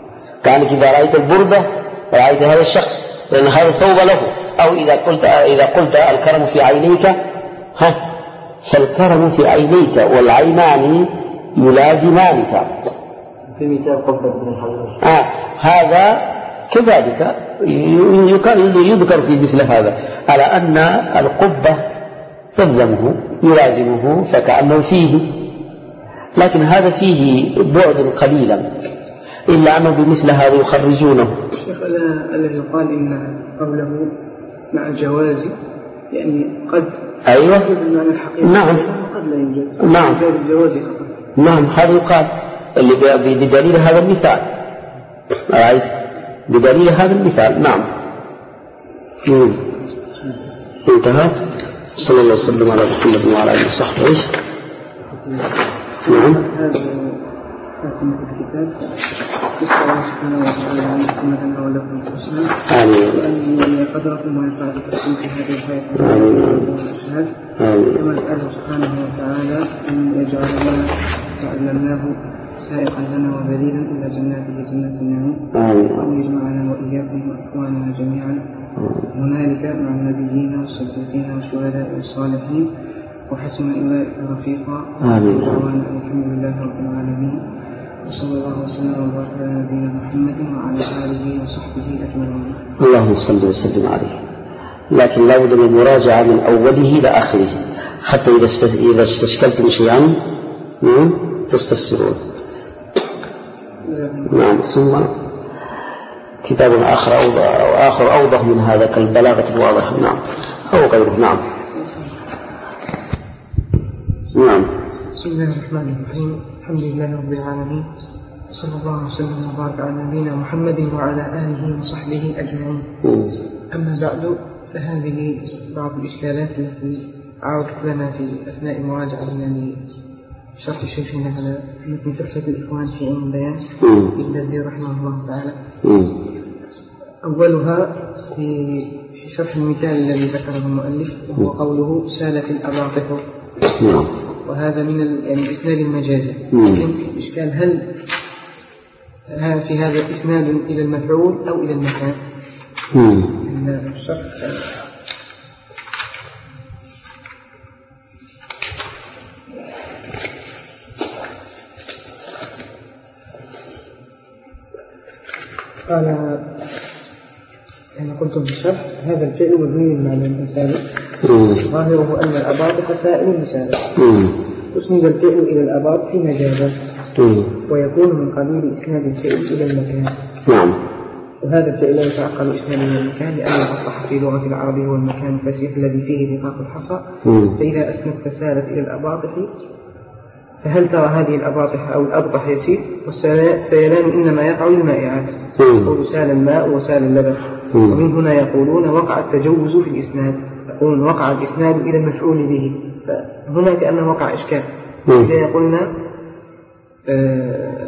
كأنك إذا رأيت البردة رأيت هذا الشخص، لأن هذا الثوب له. أو إذا قلت إذا قلت الكرم في عينيك، ها، فالكرم في عينيك والعينان يلازمانك. في مثال قبة بن الحجاج آه هذا كذلك يذكر في مثل هذا على أن القبة يلزمه يلازمه فكأنه فيه، لكن هذا فيه بعد قليلا، إلا أنه بمثل هذا يخرجونه. شيخ الذي يقال إن قوله مع الجواز يعني قد أيوة يوجد المعنى الحقيقي، نعم قد لا يوجد، نعم الجواز فقط. نعم هذا يقال اللي بدليل هذا المثال، رأيت بدليل هذا المثال. نعم مم. انتهى. صلى الله وسلم على محمد وعلى آله وصحبه. ايش؟ نعم. خاتمة الكتاب نسأل الله سبحانه وتعالى أن يكون لنا ولكم الحسنى، وأن يولي قدركم وينفع بكم في هذه الحياة والشهادة، كما نسأله سبحانه وتعالى أن يجعل لنا ما علمناه سائقا لنا ودليلا إلى جناته جنات النعيم، وأن يجمعنا وإياكم وإخواننا جميعا هنالك مع النبيين والصديقين والشهداء والصالحين وحسن أولئك رفيقا. دعوانا الحمد لله رب العالمين، وصلى الله وسلم وبارك على نبينا محمد وعلى آله وصحبه أجمعين. اللهم صل وسلم عليه. لكن لا بد من المراجعة من أوله إلى آخره حتى إذا استشكلتم شيئا تستفسرون. نعم. ثم كتاب آخر أوضح, آخر أوضح من هذا كالبلاغة الواضحة. نعم أو غيره. نعم. نعم. بسم الله الرحمن الرحيم. الحمد لله رب العالمين، صلى الله وسلم وبارك على نبينا محمد وعلى آله وصحبه أجمعين. أما بعد، فهذه بعض الإشكالات التي عرضت لنا في أثناء مراجعتنا لشرح شيخنا على متن تحفة الإخوان في علم البيان للبردي رحمه الله تعالى. أولها في شرح المثال الذي ذكره المؤلف، وهو قوله سالت الأباطح، وهذا من يعني الإسناد المجازي. لكن الإشكال هل في هذا الإسناد إلى المفعول أو إلى المكان؟ الشرح قال يعني قلت في الشرح هذا الفعل مبني معنى الإنسان ظاهره أن الأباطح فاعل لسانه، أسند الفعل إلى الأباطح مجازا، ويكون من قبيل إسناد الفعل إلى المكان. نعم. وهذا الفعل لا يتعقل إسناد إلى المكان، لأن الأصح في لغة العرب هو المكان الفسيح الذي فيه رقاق الحصى، فإذا أسندت سالت إلى الأباطح فهل ترى هذه الأباطح أو الأبطح يسير؟ والسيلان إنما يقع للمائعات، يقول سال الماء وسال اللبن، ومن هنا يقولون وقع التجوز في الإسناد، يقولون وقع الإسناد إلى المفعول به، فهنا كأنه وقع إشكال. إذا يقولنا آه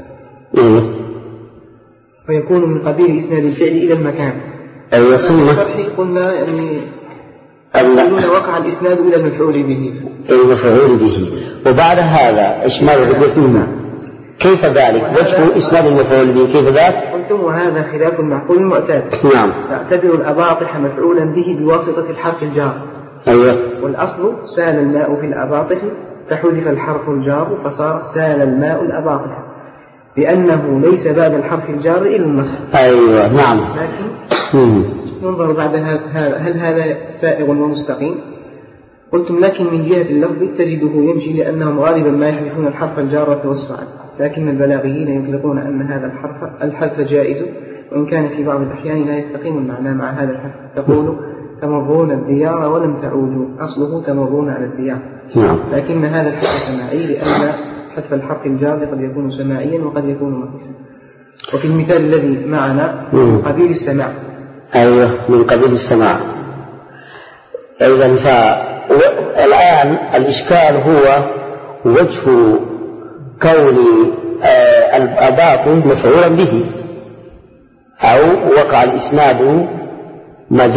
ويكون من قبيل إسناد الفعل إلى المكان. أي ثم قلنا يعني يقولون وقع الإسناد إلى المفعول به، المفعول به. وبعد هذا إيش ماذا تقول فينا؟ كيف ذلك؟ وجه إسناد المفعول به كيف ذلك؟ قلتم وهذا خلاف المعقول المعتاد. نعم. نعتبر الأباطح مفعولا به بواسطة الحرف الجار. أيوة. والأصل سال الماء في الأباطح، فحذف الحرف الجار فصار سال الماء الأباطح، لأنه ليس بعد الحرف الجار إلا النصب. أيوة. نعم. لكن ننظر بعد هذا هل هذا سائغ ومستقيم؟ قلتم لكن من جهة اللفظ تجده يمشي، لأنهم غالبا ما يحذفون الحرف الجار توسعا، لكن البلاغيين يطلقون أن هذا الحرف الحذف جائز، وإن كان في بعض الأحيان لا يستقيم المعنى مع هذا الحذف. تقول تمرون الديار ولم تعودوا، أصله تمرون على الديار، لكن هذا الحذف سماعي، لأن حذف الحرف الجار قد يكون سماعيا وقد يكون مقيسا. وفي المثال الذي معنا من قبيل السماع. أيوة من قبيل السماع. إذن فالآن الإشكال هو وجه كون الأباطح مفعولا به، أو وقع الإسناد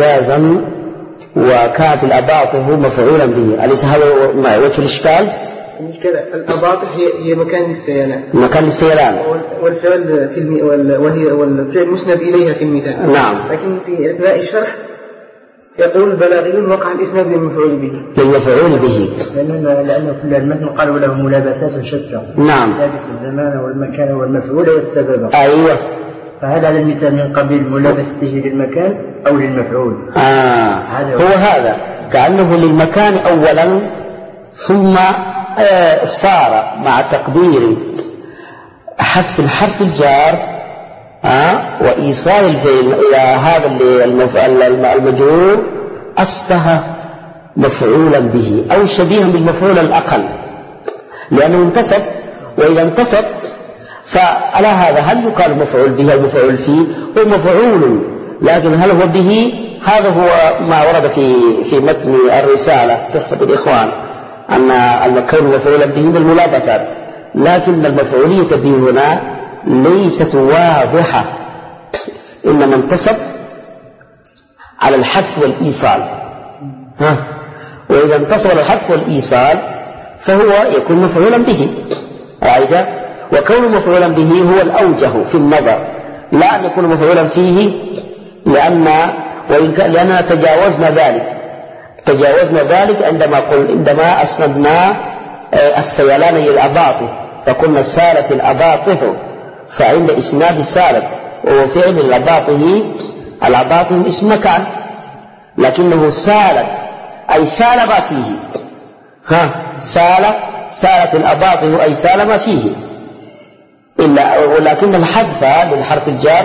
مجازا وكانت الأباطح مفعولا به. أليس هذا وجه الإشكال؟ يعني كذا الأباطح هي هي مكان السيلان، مكان السيلان، والفعل في الم... وهي والفعل مسند إليها في المثال. نعم. لكن في أثناء الشرح يقول البلاغيون وقع الإسناد للمفعول به. للمفعول به. لأنه لأنه في المتن قالوا له ملابسات شتى. نعم. لابس الزمان والمكان والمفعول والسبب. أيوة. فهذا على المثال من قبيل ملابسته للمكان أو للمفعول. آه. هو هذا كأنه للمكان أولا، ثم آه صار مع تقدير حذف الحرف الجار آه وإيصال الفعل إلى هذا المجرور أصبح مفعولا به أو شبيها بالمفعول الأقل، لأنه انتصب. وإذا انتصب فعلى هذا هل يقال مفعول به أو مفعول فيه؟ هو مفعول، لكن هل هو به؟ هذا هو ما ورد في في متن الرسالة تحفة الإخوان، أن الكون مفعولا به بالملابسات، لكن المفعولية به هنا ليست واضحة، إنما انتصب على الحذف والإيصال. ها؟ وإذا انتصب على الحذف والإيصال فهو يكون مفعولا به. رأيت؟ وكون مفعولا به هو الأوجه في النظر، لا أن يكون مفعولا فيه، لأن لأننا تجاوزنا ذلك تجاوزنا ذلك عندما قل عندما أسندنا السيلان إلى الأباطح، فقلنا سالت الأباطح، فعند إسناد السالت وهو فعل الأباطح، الأباطح اسم مكان، لكنه سالت أي سال ما فيه. ها سال سالت الأباطح أي سال ما فيه، إلا ولكن الحذف للحرف الجار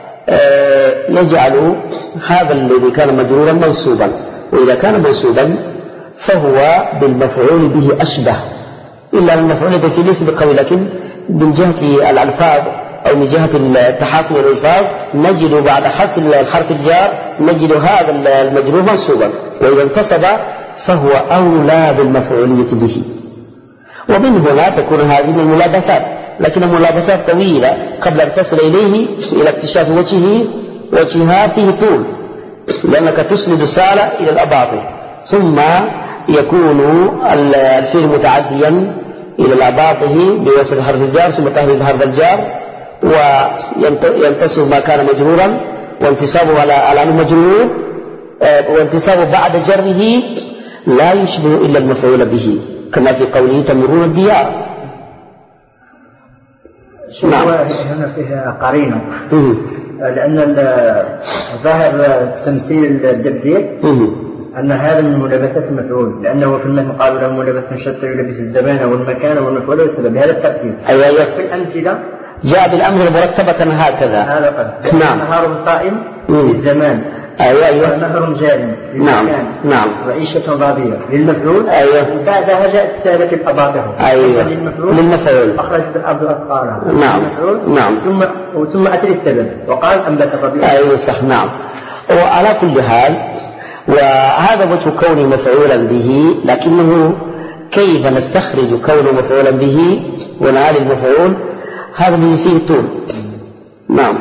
يجعل هذا الذي كان مجرورا منصوبا، وإذا كان منصوبا فهو بالمفعول به أشبه، إلا المفعول به ليس بقوي، لكن من جهة الألفاظ أو من جهة التحاكم الألفاظ نجد بعد حذف الحرف الجار نجد هذا المجرور منصوبا، وإذا انتصب فهو أولى بالمفعولية به. ومن هنا تكون هذه من الملابسات، لكن الملابسات طويلة قبل أن تصل إليه إلى اكتشاف وجهه وجهها فيه طول، لأنك تسند سال إلى الأباطح، ثم يكون الفعل متعديا إلى الأباطح بواسطة حرف الجار، ثم تحريف حرف الجار وينتصب ما كان مجرورا، وانتصابه على أنه مجرور، وانتصابه بعد جره لا يشبه إلا المفعول به، كما في قوله تمرون الديار. نعم. هنا فيها قرينة، لأن ظاهر تمثيل التبديل أن هذا من ملابسات المفعول، لأنه في المثل قالوا له ملابسة شتى يلبس الزمان والمكان والمفعول والسبب، هذا الترتيب. أيوة أيوة. في الأمثلة جاء بالأمثلة مرتبة هكذا. هذا قد. نعم. نهار صائم للزمان. أيوة أيوة. نهر جاري نعم نعم. وعيشة راضية للمفعول. أيوة. بعدها جاءت سالت الأباطح. أيوة. للمفعول. للمفعول. أخرجت الأرض أثقالها. نعم. نعم. ثم ثم أتى السبب وقال أنبت الربيع. أيوة صح. نعم. وعلى كل حال وهذا وجه كونه مفعولا به، لكنه كيف نستخرج كونه مفعولا به ونعالي المفعول، هذا الذي فيه طول. نعم.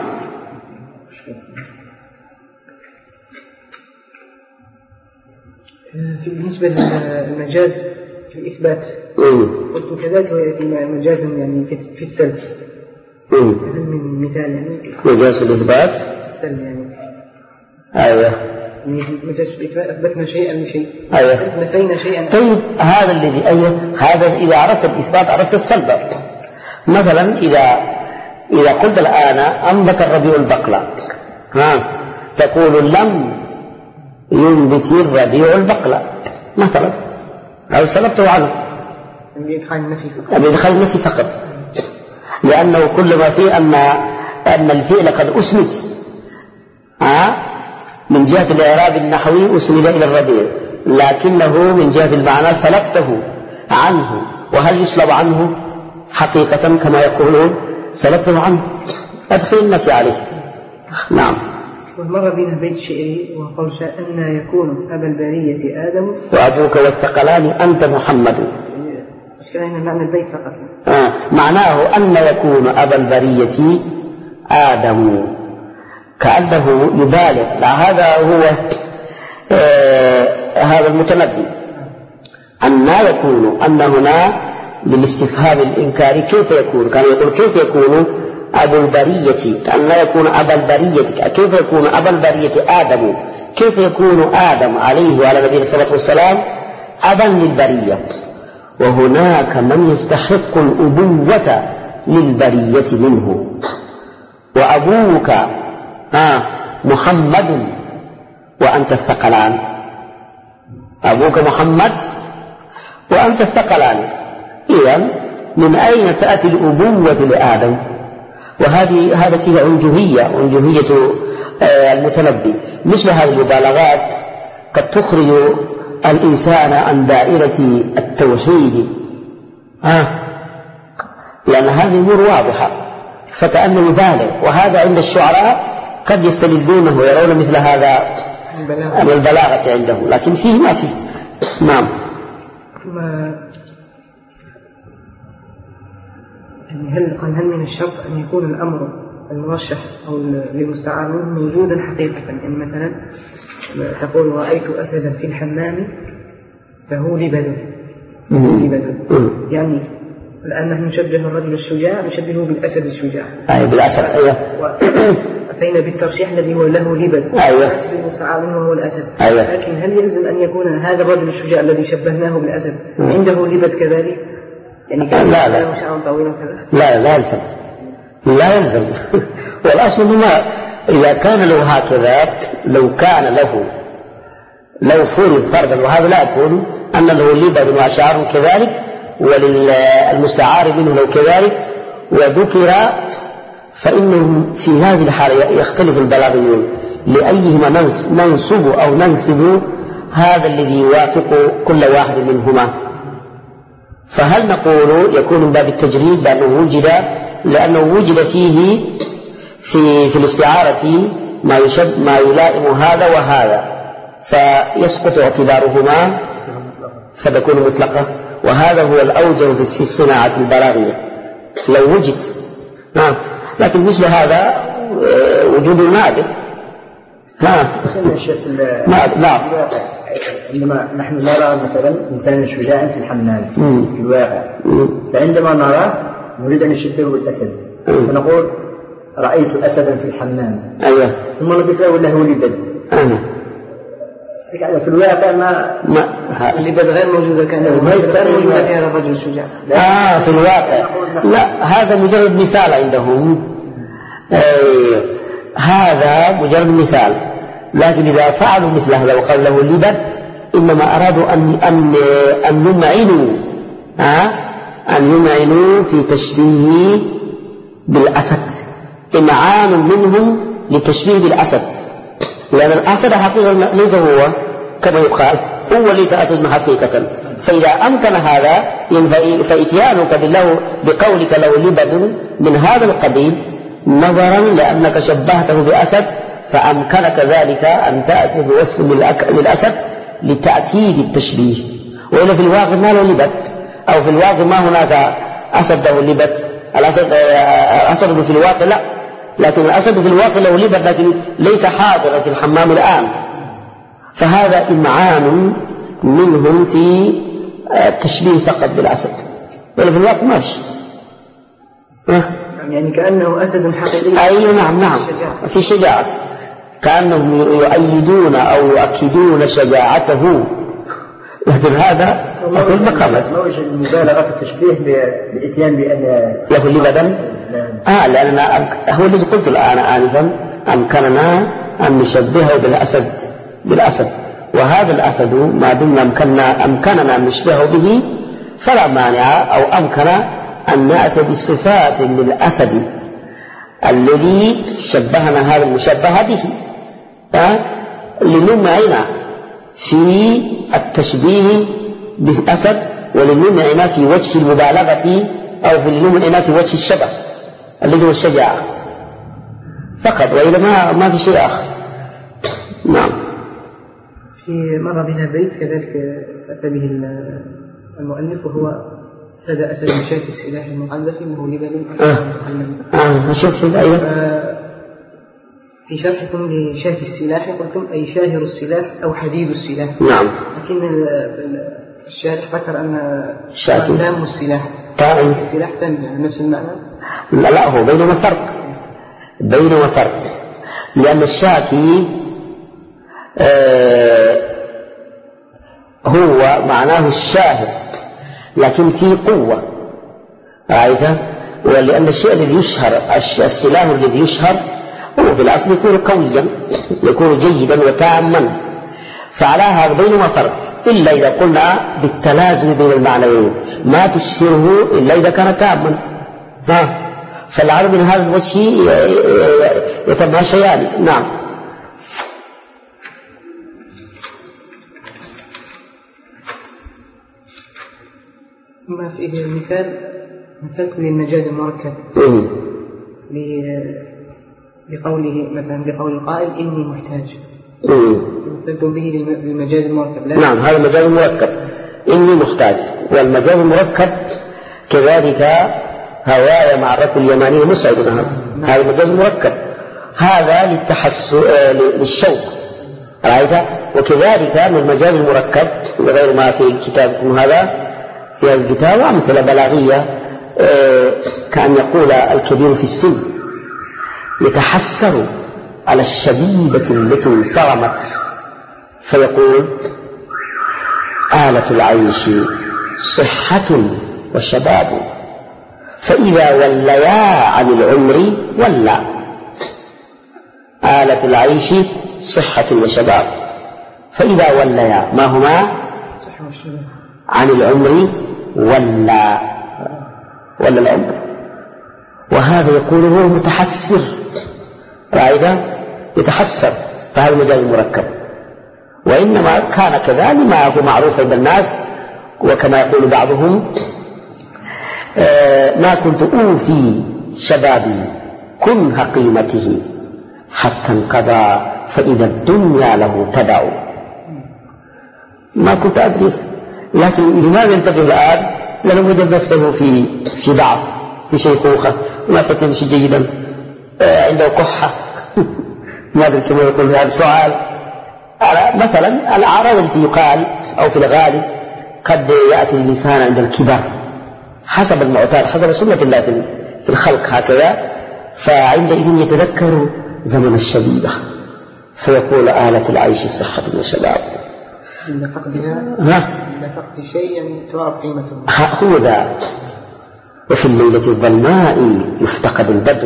بالنسبة للمجاز في الإثبات قلت كذلك ويأتي مجازا يعني في السلب، هل من مثال يعني مجاز في الإثبات السلب يعني أيوه مجاز في الإثبات أثبتنا شيئا لشيء، أيوه نفينا شيئا. طيب هذا الذي أيوه هذا إذا عرفت الإثبات عرفت السلب. مثلا إذا إذا قلت الآن أنبت الربيع البقلة، ها تقول لم ينبت الربيع البقلة مثلا، هذا سلبته عنه بإدخال النفي فقط، بإدخال النفي فقط، لأنه كل ما فيه أن أن الفعل قد أسند ها من جهة الإعراب النحوي أسند إلى الربيع، لكنه من جهة المعنى سلبته عنه. وهل يسلب عنه حقيقة كما يقولون؟ سلبته عنه، أدخل النفي عليه. نعم. ومر بنا بيت شعري وقول أن يكون أبا البرية آدم وأبوك والثقلان أنت محمد. أشكالنا معنى البيت فقط. آه. معناه أن يكون أبا البرية آدم، كأنه يبالغ. لا هذا هو آه هذا المتنبي، أن يكون أن هنا للاستفهام الإنكاري كيف يكون؟ كان يقول كيف يكون أبو البرية، كأن لا يكون أبا البرية، كيف يكون أبا البرية آدم، كيف يكون آدم عليه وعلى نبينا الصلاة والسلام أبا للبرية؟ وهناك من يستحق الأبوة للبرية منه، وأبوك آه محمد وأنت الثقلان، أبوك محمد وأنت الثقلان، إذن من أين تأتي الأبوة لآدم؟ وهذه هذا فيها أنجهية، أنجهية المتنبي. مثل هذه المبالغات قد تخرج الإنسان عن دائرة التوحيد، آه. لأن هذه أمور واضحة فكأنه يبالغ، وهذا عند الشعراء قد يستلذونه ويرون مثل هذا من البلاغة عنده، لكن فيه ما فيه. نعم. ما يعني هل هل من الشرط أن يكون الأمر المرشح أو المستعار منه موجودا حقيقة؟ يعني مثلا تقول رأيت أسدا في الحمام فهو لبد، لبد يعني لأنه نشبه الرجل الشجاع نشبهه بالأسد الشجاع. أي بالأسد. أيوة. وأتينا بالترشيح الذي هو له لبد. أيوة. الأسد المستعار منه هو الأسد. أيوة. لكن هل يلزم أن يكون هذا الرجل الشجاع الذي شبهناه بالأسد عنده لبد كذلك؟ يعني كان لا لا له شعر طويل وكذا. لا لا يلزم، لا يلزم. والأصل ما إذا كان له هكذا، لو كان له لو فرض فرضا، وهذا لا يكون أن له لبد وشعر كذلك وللمستعار منه لو كذلك وذكر، فإنه في هذه الحالة يختلف البلاغيون لأيهما ننصب أو ننسب هذا الذي يوافق كل واحد منهما. فهل نقول يكون من باب التجريد لأنه وجد لأنه وجد فيه في في الاستعارة ما يشب ما يلائم هذا وهذا فيسقط اعتبارهما فتكون مطلقة، وهذا هو الأوجه في الصناعة البلاغية لو وجد. نعم. لكن مثل هذا وجود نادر. نعم. نعم. عندما نحن نرى مثلا إنسانا شجاعا في الحمام في الواقع، فعندما نراه نريد أن نشبهه بالأسد فنقول رأيت أسدا في الحمام. أيوة. ثم نضيف له له لبد. أيوة. في الواقع ما ما اللبد غير موجود، كان ما يقدر موجود في هذا الرجل الشجاع. آه في الواقع لا، هذا مجرد مثال عندهم. آه هذا مجرد مثال، لكن إذا فعلوا مثل هذا وقالوا له لبد إنما أرادوا أن أن أن يمعنوا آه أن يمعنوا في تشبيه بالأسد، إمعان منهم لتشبيه بالأسد، لأن الأسد حقيقة ليس هو كما يقال، هو ليس أسد حقيقة. فإذا أمكن هذا فإتيانك بالله بقولك له لبد من هذا القبيل نظرا لأنك شبهته بأسد فأمكنك ذلك أن تأتي بوصف للأسد لتأكيد التشبيه، وإلا في الواقع ما له لبد، أو في الواقع ما هناك أسد له لبد. الأسد أسد في الواقع لا، لكن الأسد في الواقع له لبد لكن ليس حاضرا في الحمام الآن. فهذا إمعان منهم في التشبيه فقط بالأسد، ولا في الواقع ما فيش. يعني كأنه أسد حقيقي. أي نعم نعم في شجاعة، كأنهم يؤيدون أو يؤكدون شجاعته، لكن هذا أصل مقامات. ما وجه المبالغة في التشبيه بإتيان بأن له لبدا؟ آه لأن هو الذي قلت الآن آنفا أمكننا أن نشبهه بالأسد بالأسد وهذا الأسد ما دمنا أمكننا أمكننا أن نشبهه به فلا مانع، أو أمكن أن نأتي بالصفات للأسد الذي شبهنا هذا المشبه به آه لنمعنا في التشبيه بالأسد ولنمعنا في وجه المبالغة أو في لنمعنا في وجه الشبه الذي هو الشجاعة فقط، وإذا ما ما في شيء آخر. نعم. في مرة بنا بيت كذلك أتى به المؤلف وهو هذا أسد شاف السلاح المعلف إنه لبن آه آه أشوف الآية في شرحكم لشاف السلاح قلتم أي شاهر السلاح أو حديد السلاح. نعم. لكن الشارح ذكر أن الشاكي تام السلاح تام السلاح تام نفس المعنى. لا لا هو بينهما فرق بينهما فرق لأن الشاكي آه هو معناه الشاهد لكن فيه قوة عارفة، ولأن الشيء الذي يشهر السلاح الذي يشهر هو في الأصل يكون قويا يكون جيدا وتاما، فعلى هذا بينهما فرق إلا إذا قلنا بالتلازم بين المعنيين ما تشهره إلا إذا كان تاما. ها فالعرب من هذا الوجه يتماشيان. نعم. ما فيه مثال مثلت للمجاز المركب بقوله مثلا بقول القائل إني محتاج مثلتم به للمجاز المركب. نعم هذا المجاز المركب إني محتاج، والمجاز المركب كذلك هوايا مع الركب اليماني مسعد هذا هذا المجاز المركب هذا للتحس للشوق رأيت، وكذلك من المجاز المركب وغير ما في كتابكم هذا في هذا الكتاب أمثلة بلاغية كأن يقول الكبير في السن يتحسر على الشبيبة التي انصرمت فيقول آلة العيش صحة وشباب فإذا وليا عن العمر ولا. آلة العيش صحة وشباب فإذا وليا ما هما عن العمر ولا ولا العمر، وهذا يقول هو متحسر رأيت يتحسر، فهذا مجاز مركب. وإنما كان كذا لما هو معروف عند الناس، وكما يقول بعضهم آه ما كنت أوفي شبابي كنه قيمته حتى انقضى فإذا الدنيا له تبع. ما كنت أدري، لكن لماذا ينتبه الآن؟ لأنه وجد نفسه في في ضعف في شيخوخة ما يستطيع يمشي جيدا آه عنده كحة ما أدري كما يقول هذا السؤال. مثلا الأعراض التي يقال أو في الغالب قد يأتي الإنسان عند الكبار حسب المعتاد حسب سنة الله في الخلق هكذا، فعندئذ يتذكر زمن الشبيبة فيقول آلة العيش صحة وشباب عند فقدها عند فقد الشيء يعني تعرف قيمته. هو ذا. وفي الليلة الظلماء يفتقد البدر.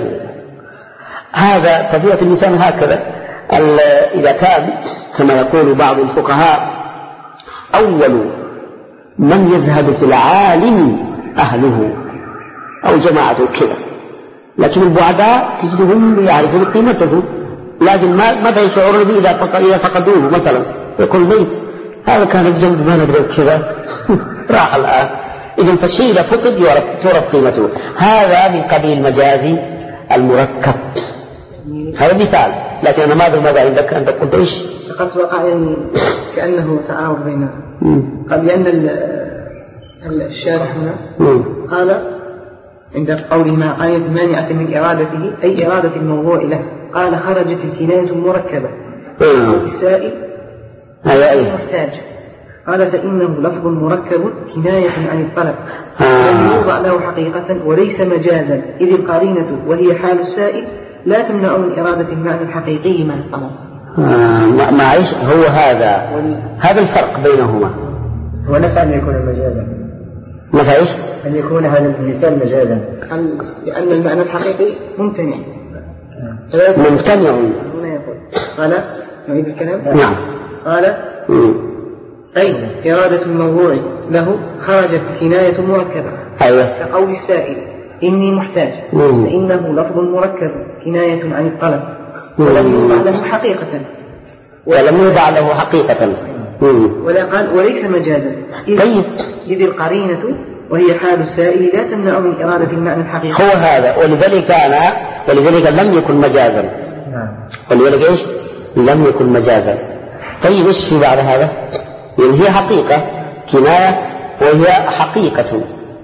هذا طبيعة الإنسان هكذا. إذا كان كما يقول بعض الفقهاء أول من يزهد في العالم أهله أو جماعته كذا، لكن البعداء تجدهم يعرفون قيمته، لكن متى يشعرون به إذا فقدوه مثلا يقول ميت هذا كان الجنب ما ندري كذا راح الآن. إذن فالشيء إذا فقد تعرف قيمته. هذا من قبيل المجاز المركب. هذا مثال، لكن أنا ما أدري ماذا عندك أنت قلت إيش؟ لقد وقع يعني كأنه تعارض بين قال لأن الشارح هنا قال عند قوله ما عانت مانعة من إرادته أي إرادة الموضوع له، قال خرجت الكناية المركبة السائل محتاج، قال فإنه لفظ مركب كناية عن الطلب لم يوضع له حقيقة وليس مجازا، إذ القرينة وهي حال السائل لا تمنع من إرادة المعنى الحقيقي مع الطلب. آه معيش هو هذا وال... هذا الفرق بينهما. ونفع أن يكون مجازا. نفع إيش؟ أن يكون هذا المثال مجازا. لأن المعنى الحقيقي ممتنع. ممتنع. هنا يقول قال نعيد الكلام. نعم. قال مم. أي إرادة الموضوع له خرجت كناية مركبة. أيوة. كقول السائل إني محتاج، مم. فإنه لفظ مركب كناية عن الطلب ولم يوضع له حقيقة ولم يوضع له حقيقة ولا قال وليس مجازا، طيب إذ القرينة وهي حال السائل لا تمنع من إرادة المعنى الحقيقي. هو هذا، ولذلك أنا ولذلك لم يكن مجازا. ولذلك إيش؟ لم يكن مجازا. طيب إيش في بعد هذا؟ يعني هي حقيقة كناية وهي حقيقة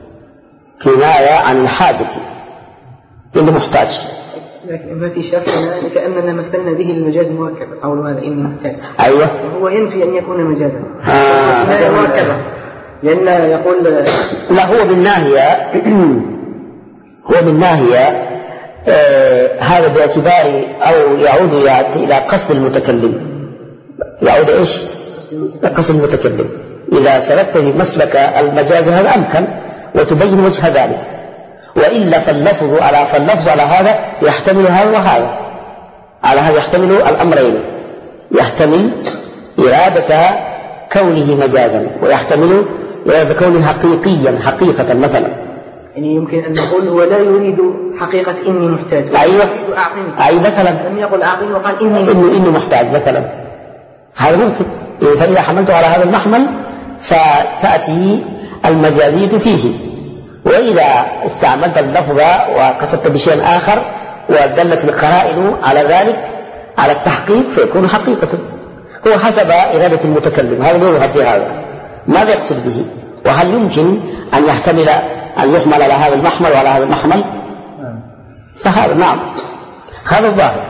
كناية عن الحاجة اللي محتاج. لكن ما في شك كأننا مثلنا به المجاز المركب قول هذا إني محتاج. أيوة. وهو ينفي أن يكون مجازا. آه. كناية مركبة. لأن يقول لا، هو من ناحية هو من ناحية آه هذا باعتبار أو يعود إلى قصد المتكلم، يعود إيش؟ قصد المتكلم. إذا سلكت في مسلك المجاز هذا أمكن وتبين وجه ذلك، وإلا فاللفظ على فاللفظ على هذا يحتمل هذا وهذا، على هذا يحتمل الأمرين، يحتمل إرادة كونه مجازا ويحتمل إرادة كونه حقيقيا حقيقة مثلا. يعني يمكن أن نقول هو لا يريد حقيقة إني محتاج، أيوة أي مثلا لم يقل أعطني وقال إني إنه إنه محتاج مثلا، هذا ممكن. إذا حملته على هذا المحمل فتأتي المجازية فيه، وإذا استعملت اللفظ وقصدت بشيء آخر ودلت القرائن على ذلك على التحقيق فيكون حقيقة. هو حسب إرادة المتكلم، هذا يظهر في هذا ماذا يقصد به، وهل يمكن أن يحتمل أن يحمل على هذا المحمل وعلى هذا المحمل، فهذا نعم هذا الظاهر.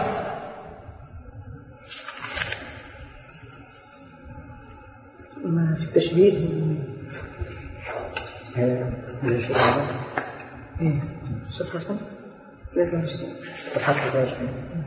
ما في التشبيه صفحة ثلاثة وعشرين صفحة ثلاثة وعشرين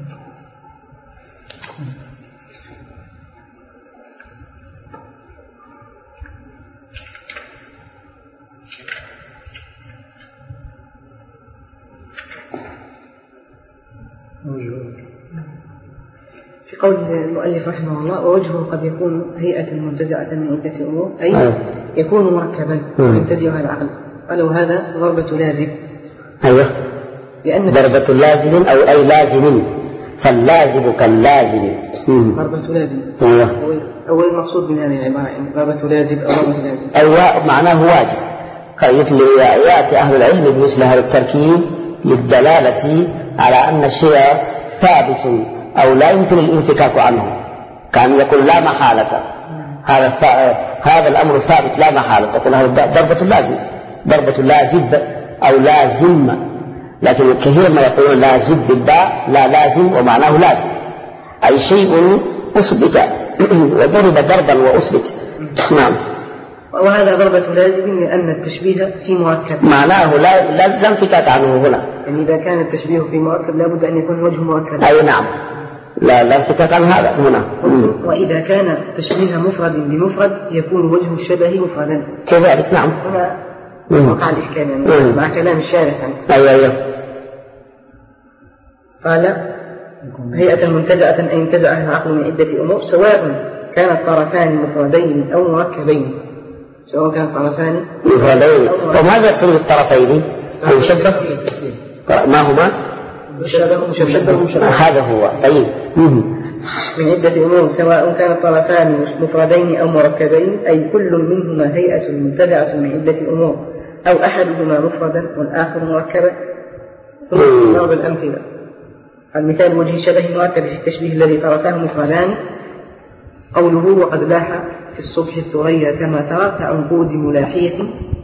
في قول المؤلف رحمه الله ووجهه قد يكون هيئة منتزعة من عدة أمور، أي يكون مركبا ينتزعها العقل. قالوا هذا ضربة لازم. أيوه لأن ضربة لازم أو أي لازم، فاللازم كاللازم ضربة لازم. أيوه أول المقصود من هذه العبارة يعني ضربة لازم أو ضربة لازم أيوه معناه واجب. مثل يأتي أهل العلم بمثل هذا التركيب للدلالة على أن الشيء ثابت أو لا يمكن الانفكاك عنه، كان يقول لا محالة هذا هذا الأمر ثابت لا محالة، تقول هذا ضربة لازم، ضربة لازم أو لازم، لكن كثيرا ما يقولون لازم بالباء لا لازم ومعناه لازم، أي شيء أثبت وضرب ضربا وأثبت. نعم. وهذا ضربة لازم لأن التشبيه في مركب معناه لا لا, لا انفكاك عنه هنا، يعني إذا كان التشبيه في مركب لابد أن يكون وجه مركب. أي نعم لا لا انفكاك عن هذا هنا. وإذا كان تشبيه مفرد بمفرد يكون وجه الشبه مفردا كذلك. نعم هنا وقع الإشكال يعني مع كلام الشارح يعني. أيوة أيوة. قال هيئة منتزعة أي انتزعها العقل من عدة أمور سواء كان الطرفان مفردين أو مركبين، سواء كان طرفان مفردين. وماذا يقصد بالطرفين؟ المشبه ما هما؟ هذا هو. طيب من عدة أمور سواء كان الطرفان مفردين أو مركبين، أي كل منهما هيئة منتزعة من عدة أمور أو أحدهما مفردا والآخر مركبا. ثم ضرب الأمثلة. المثال وجه شبه مركب في التشبيه الذي طرفاه مفردان قوله وقد لاح في الصبح الثريا كما ترى كعنقود ملاحية